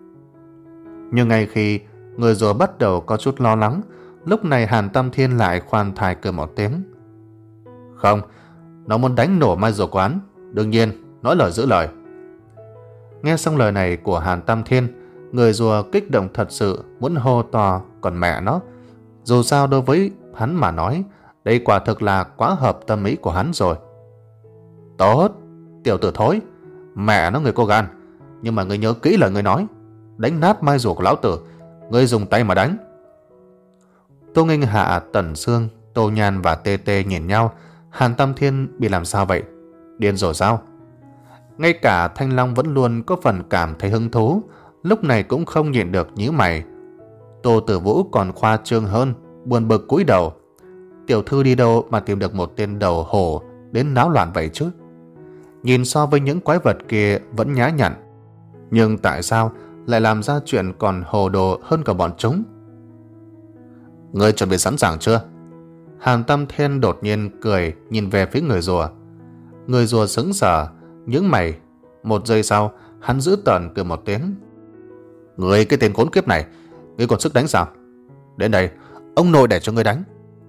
Nhưng ngay khi người rùa bắt đầu có chút lo lắng, lúc này Hàn Tam Thiên lại khoan thai cười một tiếng. Không, nó muốn đánh nổ mai rùa quán, đương nhiên nói lời giữ lời. Nghe xong lời này của Hàn Tam Thiên, người rùa kích động thật sự, muốn hô to còn mẹ nó. Dù sao đối với hắn mà nói, đây quả thực là quá hợp tâm ý của hắn rồi. Tốt, tiểu tử thối, mẹ nó người cô gan, nhưng mà người nhớ kỹ lời người nói, đánh nát mai rùa của lão tử, ngươi dùng tay mà đánh. Tô Nghênh Hạ, Tần Sương, Tô Nhan và Tê Tê nhìn nhau. Hàn Tam Thiên bị làm sao vậy? Điên rồi sao? Ngay cả Thanh Long vẫn luôn có phần cảm thấy hứng thú, lúc này cũng không nhịn được nhíu mày. Tô Tử Vũ còn khoa trương hơn, buồn bực cúi đầu. Tiểu thư đi đâu mà tìm được một tên đầu hổ đến náo loạn vậy chứ? Nhìn so với những quái vật kia vẫn nhã nhặn, nhưng tại sao lại làm ra chuyện còn hồ đồ hơn cả bọn chúng? Ngươi chuẩn bị sẵn sàng chưa? Hàn Tam Thiên đột nhiên cười nhìn về phía người rùa. Người rùa sững sờ, nhướng mày. Một giây sau, hắn giữ tợn cười một tiếng. Ngươi cái tên khốn kiếp này, ngươi còn sức đánh sao? Đến đây, ông nội để cho ngươi đánh.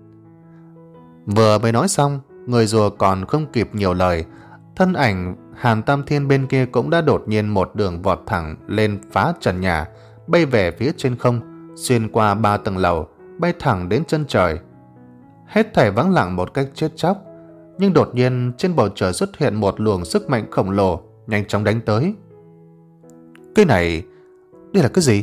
Vừa mới nói xong, người rùa còn không kịp nhiều lời, thân ảnh Hàn Tam Thiên bên kia cũng đã đột nhiên một đường vọt thẳng lên phá trần nhà, bay về phía trên không, xuyên qua ba tầng lầu, bay thẳng đến chân trời. Hết thảy vắng lặng một cách chết chóc, nhưng đột nhiên trên bầu trời xuất hiện một luồng sức mạnh khổng lồ nhanh chóng đánh tới. Cái này, đây là cái gì?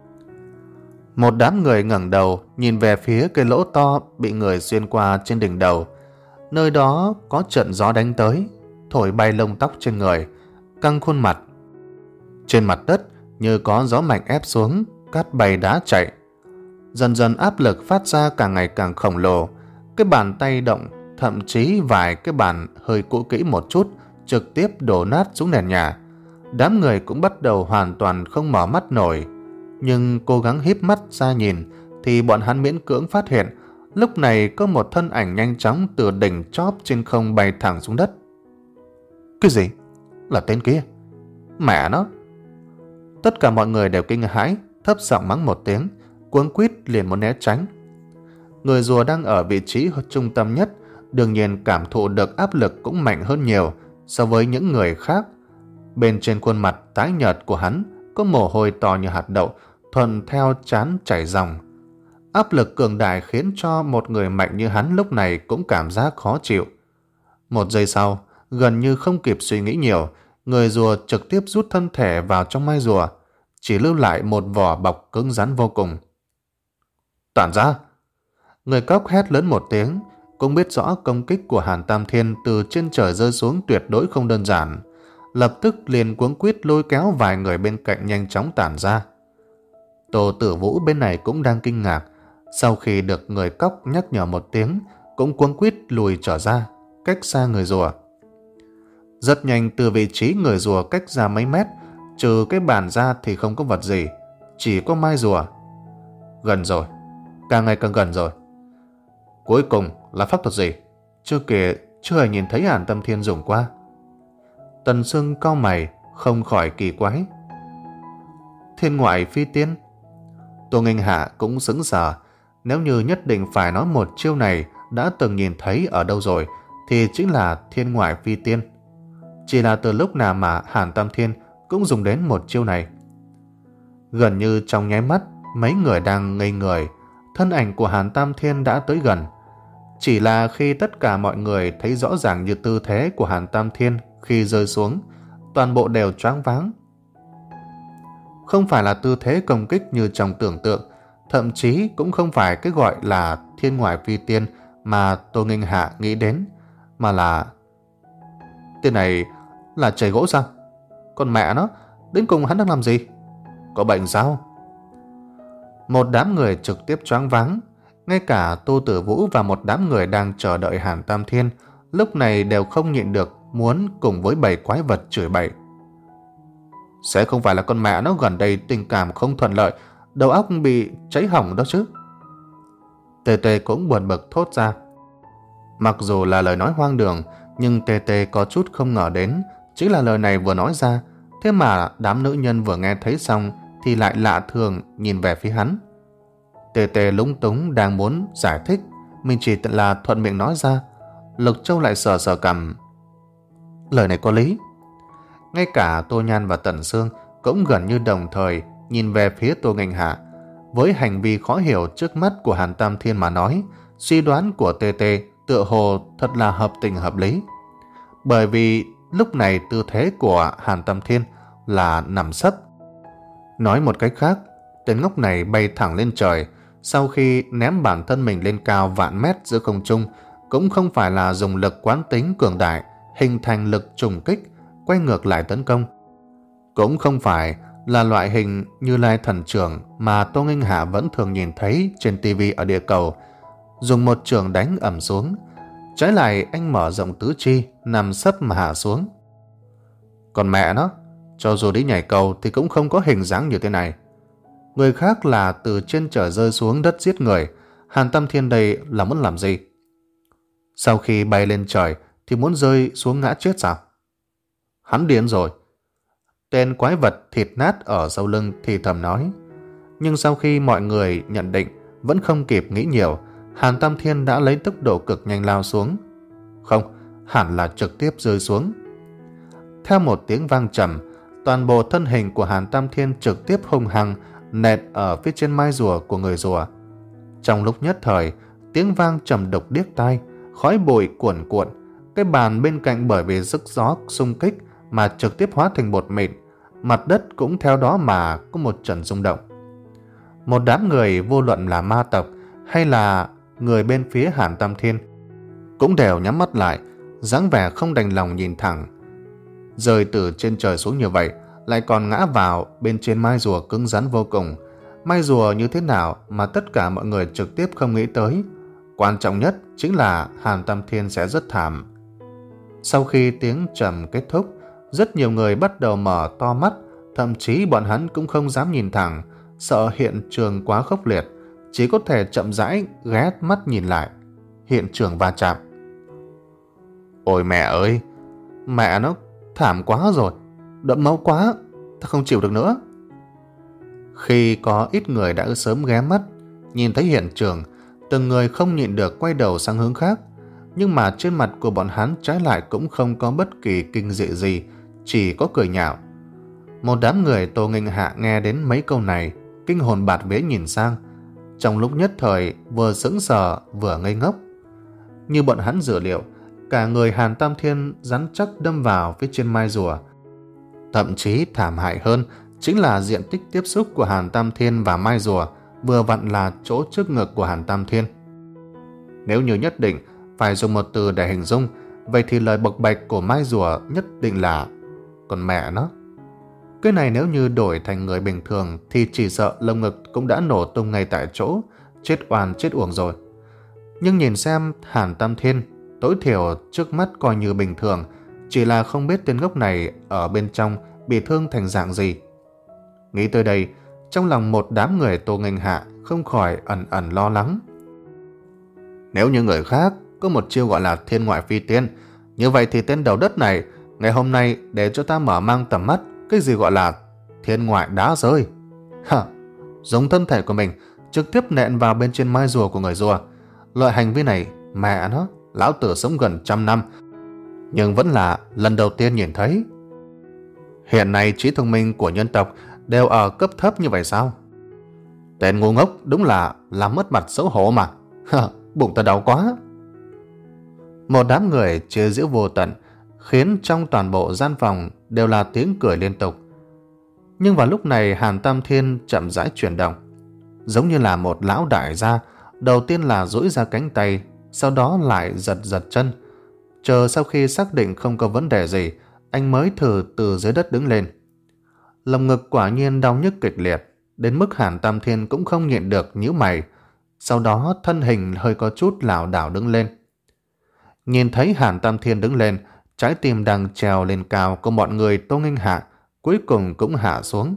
Một đám người ngẩng đầu nhìn về phía cái lỗ to bị người xuyên qua trên đỉnh đầu. Nơi đó có trận gió đánh tới, thổi bay lông tóc trên người, căng khuôn mặt. Trên mặt đất như có gió mạnh ép xuống, cát bay đá chạy. Dần dần áp lực phát ra càng ngày càng khổng lồ. Cái bàn tay động, thậm chí vài cái bàn hơi cũ kỹ một chút, trực tiếp đổ nát xuống nền nhà. Đám người cũng bắt đầu hoàn toàn không mở mắt nổi. Nhưng cố gắng híp mắt ra nhìn thì bọn hắn miễn cưỡng phát hiện lúc này có một thân ảnh nhanh chóng từ đỉnh chóp trên không bay thẳng xuống đất. Cái gì? Là tên kia? Mẹ nó! Tất cả mọi người đều kinh hãi, thấp giọng mắng một tiếng, cuống quýt liền muốn né tránh. Người rùa đang ở vị trí trung tâm nhất, đương nhiên cảm thụ được áp lực cũng mạnh hơn nhiều so với những người khác. Bên trên khuôn mặt tái nhợt của hắn có mồ hôi to như hạt đậu thuận theo trán chảy ròng. Áp lực cường đại khiến cho một người mạnh như hắn lúc này cũng cảm giác khó chịu. Một giây sau, gần như không kịp suy nghĩ nhiều, người rùa trực tiếp rút thân thể vào trong mai rùa, chỉ lưu lại một vỏ bọc cứng rắn vô cùng. Tản ra! Người cóc hét lớn một tiếng, cũng biết rõ công kích của Hàn Tam Thiên từ trên trời rơi xuống tuyệt đối không đơn giản, lập tức liền cuống quýt lôi kéo vài người bên cạnh nhanh chóng tản ra. Tô Tử Vũ bên này cũng đang kinh ngạc, sau khi được người cóc nhắc nhở một tiếng, cũng cuống quýt lùi trở ra, cách xa người rùa. Rất nhanh từ vị trí người rùa cách ra mấy mét, trừ cái bàn ra thì không có vật gì, chỉ có mai rùa. Gần rồi, càng ngày càng gần rồi. Cuối cùng là pháp thuật gì? Chưa kể chưa hề nhìn thấy Hàn Tam Thiên dùng qua. Tần Sương cau mày, không khỏi kỳ quái. Thiên ngoại phi tiên? Tô Nghênh Hạ cũng sững sờ. Nếu như nhất định phải nói một chiêu này đã từng nhìn thấy ở đâu rồi, thì chính là thiên ngoại phi tiên. Chỉ là từ lúc nào mà Hàn Tam Thiên cũng dùng đến một chiêu này. Gần như trong nháy mắt, mấy người đang ngây người, thân ảnh của Hàn Tam Thiên đã tới gần. Chỉ là khi tất cả mọi người thấy rõ ràng như tư thế của Hàn Tam Thiên khi rơi xuống, toàn bộ đều choáng váng. Không phải là tư thế công kích như trong tưởng tượng, thậm chí cũng không phải cái gọi là thiên ngoại phi tiên mà Tô Nghênh Hạ nghĩ đến, mà là... Tên này là chảy gỗ sao? Còn mẹ nó, đến cùng hắn đang làm gì? Có bệnh sao? Một đám người trực tiếp choáng váng. Ngay cả Tô Tử Vũ và một đám người đang chờ đợi Hàn Tam Thiên lúc này đều không nhịn được muốn cùng với bầy quái vật chửi bậy. Sẽ không phải là con mẹ nó gần đây tình cảm không thuận lợi, đầu óc bị cháy hỏng đó chứ? Tê Tê cũng buồn bực thốt ra. Mặc dù là lời nói hoang đường, nhưng Tê Tê có chút không ngờ đến chính là lời này vừa nói ra, thế mà đám nữ nhân vừa nghe thấy xong thì lại lạ thường nhìn về phía hắn. Tê Tê lúng túng đang muốn giải thích, mình chỉ là thuận miệng nói ra. Lục Châu lại sờ sờ cằm. Lời này có lý. Ngay cả Tô Nhan và Tần Sương cũng gần như đồng thời nhìn về phía Tô Nghênh Hạ. Với hành vi khó hiểu trước mắt của Hàn Tam Thiên mà nói, suy đoán của Tê Tê tựa hồ thật là hợp tình hợp lý. Bởi vì lúc này tư thế của Hàn Tam Thiên là nằm sấp. Nói một cách khác, tên ngốc này bay thẳng lên trời, sau khi ném bản thân mình lên cao vạn mét giữa không trung, cũng không phải là dùng lực quán tính cường đại hình thành lực trùng kích quay ngược lại tấn công, cũng không phải là loại hình Như Lai thần trưởng mà Tô Nghênh Hạ vẫn thường nhìn thấy trên tivi ở địa cầu, dùng một trường đánh ầm xuống. Trái lại anh mở rộng tứ chi, nằm sấp mà hạ xuống. Còn mẹ nó, cho dù đi nhảy cầu thì cũng không có hình dáng như thế này. Người khác là từ trên trời rơi xuống đất giết người, Hàn Tam Thiên đây là muốn làm gì? Sau khi bay lên trời thì muốn rơi xuống ngã chết sao? Hắn điên rồi. Tên quái vật thịt nát ở sau lưng thì thầm nói. Nhưng sau khi mọi người nhận định vẫn không kịp nghĩ nhiều, Hàn Tam Thiên đã lấy tốc độ cực nhanh lao xuống. Không, hẳn là trực tiếp rơi xuống. Theo một tiếng vang trầm, toàn bộ thân hình của Hàn Tam Thiên trực tiếp hung hăng nện ở phía trên mai rùa của người rùa. Trong lúc nhất thời, tiếng vang trầm đục điếc tai, khói bụi cuồn cuộn, cái bàn bên cạnh bởi vì sức gió xung kích mà trực tiếp hóa thành bột mịn, mặt đất cũng theo đó mà có một trận rung động. Một đám người vô luận là ma tộc hay là người bên phía Hàn Tam Thiên cũng đều nhắm mắt lại, dáng vẻ không đành lòng nhìn thẳng. Rơi từ trên trời xuống như vậy, lại còn ngã vào bên trên mai rùa cứng rắn vô cùng. Mai rùa như thế nào mà tất cả mọi người trực tiếp không nghĩ tới. Quan trọng nhất chính là Hàn Tam Thiên sẽ rất thảm. Sau khi tiếng trầm kết thúc, rất nhiều người bắt đầu mở to mắt, thậm chí bọn hắn cũng không dám nhìn thẳng, sợ hiện trường quá khốc liệt, chỉ có thể chậm rãi ghé mắt nhìn lại. Hiện trường va chạm. Ôi mẹ ơi, mẹ nó thảm quá rồi, đẫm máu quá, ta không chịu được nữa. Khi có ít người đã sớm ghé mắt, nhìn thấy hiện trường, từng người không nhịn được quay đầu sang hướng khác, nhưng mà trên mặt của bọn hắn trái lại cũng không có bất kỳ kinh dị gì, chỉ có cười nhạo. Một đám người Tô Nghênh Hạ nghe đến mấy câu này, kinh hồn bạt vía nhìn sang, trong lúc nhất thời vừa sững sờ vừa ngây ngốc. Như bọn hắn dự liệu, cả người Hàn Tam Thiên rắn chắc đâm vào phía trên mai rùa. Thậm chí thảm hại hơn chính là diện tích tiếp xúc của Hàn Tam Thiên và mai rùa vừa vặn là chỗ trước ngực của Hàn Tam Thiên. Nếu như nhất định phải dùng một từ để hình dung, vậy thì lời bộc bạch của Mai Rùa nhất định là còn mẹ nó. Cái này nếu như đổi thành người bình thường thì chỉ sợ lồng ngực cũng đã nổ tung ngay tại chỗ, chết oan chết uổng rồi. Nhưng nhìn xem Hàn Tam Thiên, tối thiểu trước mắt coi như bình thường, chỉ là không biết tên ngốc này ở bên trong bị thương thành dạng gì. Nghĩ tới đây, trong lòng một đám người Tô Nghênh Hạ không khỏi ẩn ẩn lo lắng. Nếu như người khác có một chiêu gọi là thiên ngoại phi tiên, như vậy thì tên đầu đất này ngày hôm nay để cho ta mở mang tầm mắt cái gì gọi là thiên ngoại đá rơi. Hả? Dùng thân thể của mình trực tiếp nện vào bên trên mai rùa của người rùa. Loại hành vi này, mẹ nó, lão tử sống gần trăm năm, nhưng vẫn là lần đầu tiên nhìn thấy. Hiện nay trí thông minh của nhân tộc đều ở cấp thấp như vậy sao? Tên ngu ngốc đúng là làm mất mặt xấu hổ mà. Hả? Bụng ta đau quá. Một đám người chế giễu vô tận, khiến trong toàn bộ gian phòng đều là tiếng cười liên tục. Nhưng vào lúc này Hàn Tam Thiên chậm rãi chuyển động, giống như là một lão đại gia. Đầu tiên là duỗi ra cánh tay, sau đó lại giật giật chân. Chờ sau khi xác định không có vấn đề gì, anh mới thử từ dưới đất đứng lên. Lồng ngực quả nhiên đau nhức kịch liệt, đến mức Hàn Tam Thiên cũng không nhịn được nhíu mày. Sau đó thân hình hơi có chút lảo đảo đứng lên. Nhìn thấy Hàn Tam Thiên đứng lên, trái tim đang trèo lên cao của mọi người Tô Nghênh Hạ cuối cùng cũng hạ xuống.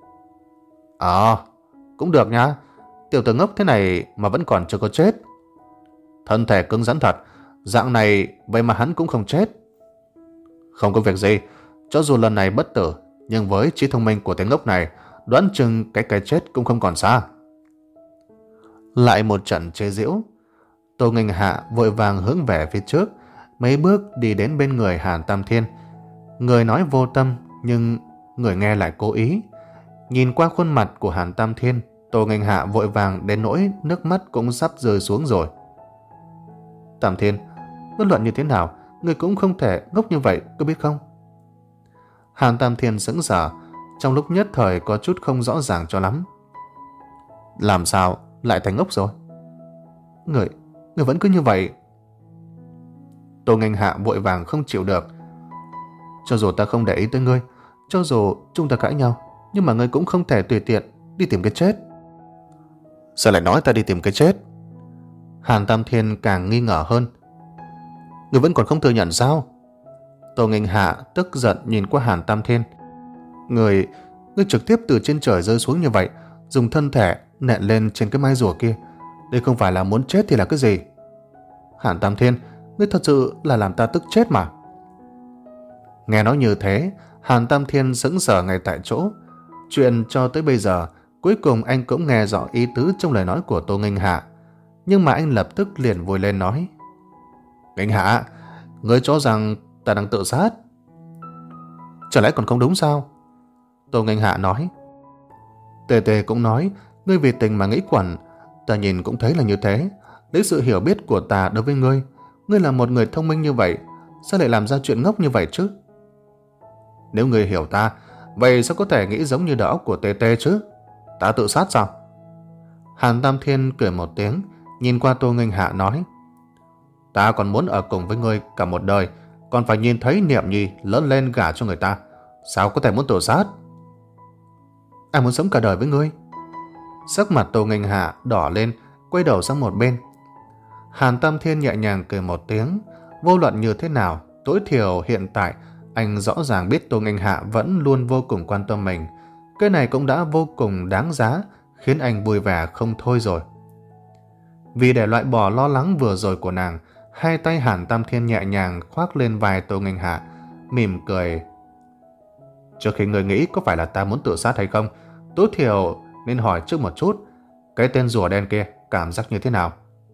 Ờ, cũng được nha. Tiểu tử ngốc thế này mà vẫn còn chưa có chết. Thân thể cứng rắn thật, dạng này vậy mà hắn cũng không chết. Không có việc gì, cho dù lần này bất tử, nhưng với trí thông minh của tên ngốc này, đoán chừng cái cái chết cũng không còn xa. Lại một trận chế giễu. Tô Nghênh Hạ vội vàng hướng về phía trước, mấy bước đi đến bên người Hàn Tam Thiên. Người nói vô tâm, nhưng người nghe lại cố ý. Nhìn qua khuôn mặt của Hàn Tam Thiên, Tô Nghênh Hạ vội vàng đến nỗi nước mắt cũng sắp rơi xuống rồi. Tam Thiên, bất luận như thế nào, người cũng không thể ngốc như vậy, có biết không? Hàn Tam Thiên sững sờ, trong lúc nhất thời có chút không rõ ràng cho lắm. Làm sao lại thành ngốc rồi? Người, người vẫn cứ như vậy. Tô Nghênh Hạ vội vàng không chịu được. Cho dù ta không để ý tới ngươi, cho dù chúng ta cãi nhau, nhưng mà ngươi cũng không thể tùy tiện đi tìm cái chết. Sao lại nói ta đi tìm cái chết? Hàn Tam Thiên càng nghi ngờ hơn. Ngươi vẫn còn không thừa nhận sao? Tô Nghênh Hạ tức giận nhìn qua Hàn Tam Thiên. Người, ngươi trực tiếp từ trên trời rơi xuống như vậy, dùng thân thể nện lên trên cái mai rùa kia. Đây không phải là muốn chết thì là cái gì? Hàn Tam Thiên, ngươi thật sự là làm ta tức chết mà. Nghe nói như thế, Hàn Tam Thiên sững sờ ngay tại chỗ. Chuyện cho tới bây giờ, cuối cùng anh cũng nghe rõ ý tứ trong lời nói của Tô Nghênh Hạ. Nhưng mà anh lập tức liền vui lên nói. Nghênh Hạ, ngươi cho rằng ta đang tự sát? Chả lẽ còn không đúng sao? Tô Nghênh Hạ nói. Tề Tề cũng nói, ngươi vì tình mà nghĩ quẩn. Ta nhìn cũng thấy là như thế. Lấy sự hiểu biết của ta đối với ngươi, ngươi là một người thông minh như vậy, sao lại làm ra chuyện ngốc như vậy chứ? Nếu ngươi hiểu ta, vậy sao có thể nghĩ giống như đầu óc của Tê Tê chứ? Ta tự sát sao? Hàn Tam Thiên cười một tiếng, nhìn qua Tô Nghênh Hạ nói. Ta còn muốn ở cùng với ngươi cả một đời, còn phải nhìn thấy Niệm Nhi lớn lên gả cho người ta, sao có thể muốn tự sát? Ai muốn sống cả đời với ngươi? Sắc mặt Tô Nghênh Hạ đỏ lên, quay đầu sang một bên. Hàn Tam Thiên nhẹ nhàng cười một tiếng. Vô luận như thế nào, tối thiểu hiện tại anh rõ ràng biết Tô Nghênh Hạ vẫn luôn vô cùng quan tâm mình. Cái này cũng đã vô cùng đáng giá, khiến anh vui vẻ không thôi rồi. Vì để loại bỏ lo lắng vừa rồi của nàng, hai tay Hàn Tam Thiên nhẹ nhàng khoác lên vai Tô Nghênh Hạ, mỉm cười. Trước khi người nghĩ có phải là ta muốn tự sát hay không, tối thiểu nên hỏi trước một chút, cái tên rùa đen kia cảm giác như thế nào?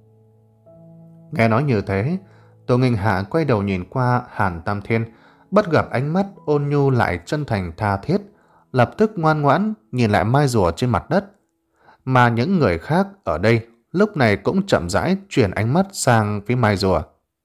Nghe nói như thế, Tô Nghênh Hạ quay đầu nhìn qua Hàn Tam Thiên, bắt gặp ánh mắt ôn nhu lại chân thành tha thiết, lập tức ngoan ngoãn nhìn lại mai rùa trên mặt đất. Mà những người khác ở đây lúc này cũng chậm rãi chuyển ánh mắt sang phía mai rùa.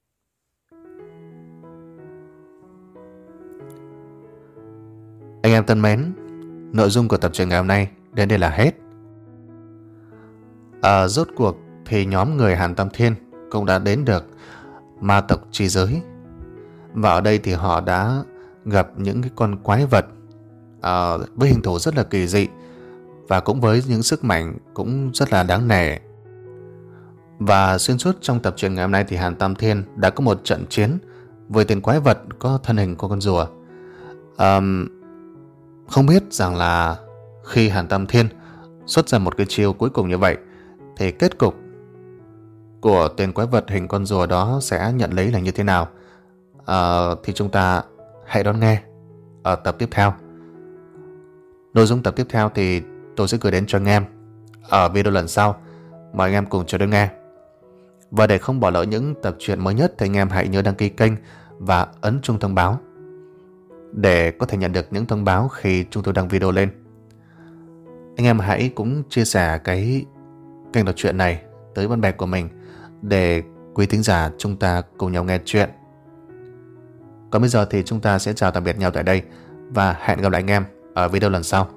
Anh em thân mến, nội dung của tập truyện ngày hôm nay đến đây là hết. À, rốt cuộc thì nhóm người Hàn Tam Thiên cũng đã đến được ma tộc chi giới. Và ở đây thì họ đã gặp những cái con quái vật uh, với hình thù rất là kỳ dị và cũng với những sức mạnh cũng rất là đáng nể. Và xuyên suốt trong tập truyện ngày hôm nay thì Hàn Tam Thiên đã có một trận chiến với tên quái vật có thân hình của con rùa. Um, không biết rằng là khi Hàn Tam Thiên xuất ra một cái chiêu cuối cùng như vậy thì kết cục của tên quái vật hình con rùa đó sẽ nhận lấy là như thế nào. Uh, thì chúng ta hãy đón nghe ở tập tiếp theo. Nội dung tập tiếp theo thì tôi sẽ gửi đến cho anh em ở video lần sau. Mời anh em cùng chờ đón nghe. Và để không bỏ lỡ những tập truyện mới nhất thì anh em hãy nhớ đăng ký kênh và ấn chuông thông báo để có thể nhận được những thông báo khi chúng tôi đăng video lên. Anh em hãy cũng chia sẻ cái kênh đọc truyện này tới bạn bè của mình để quý thính giả chúng ta cùng nhau nghe chuyện. Còn bây giờ thì chúng ta sẽ chào tạm biệt nhau tại đây và hẹn gặp lại anh em ở video lần sau.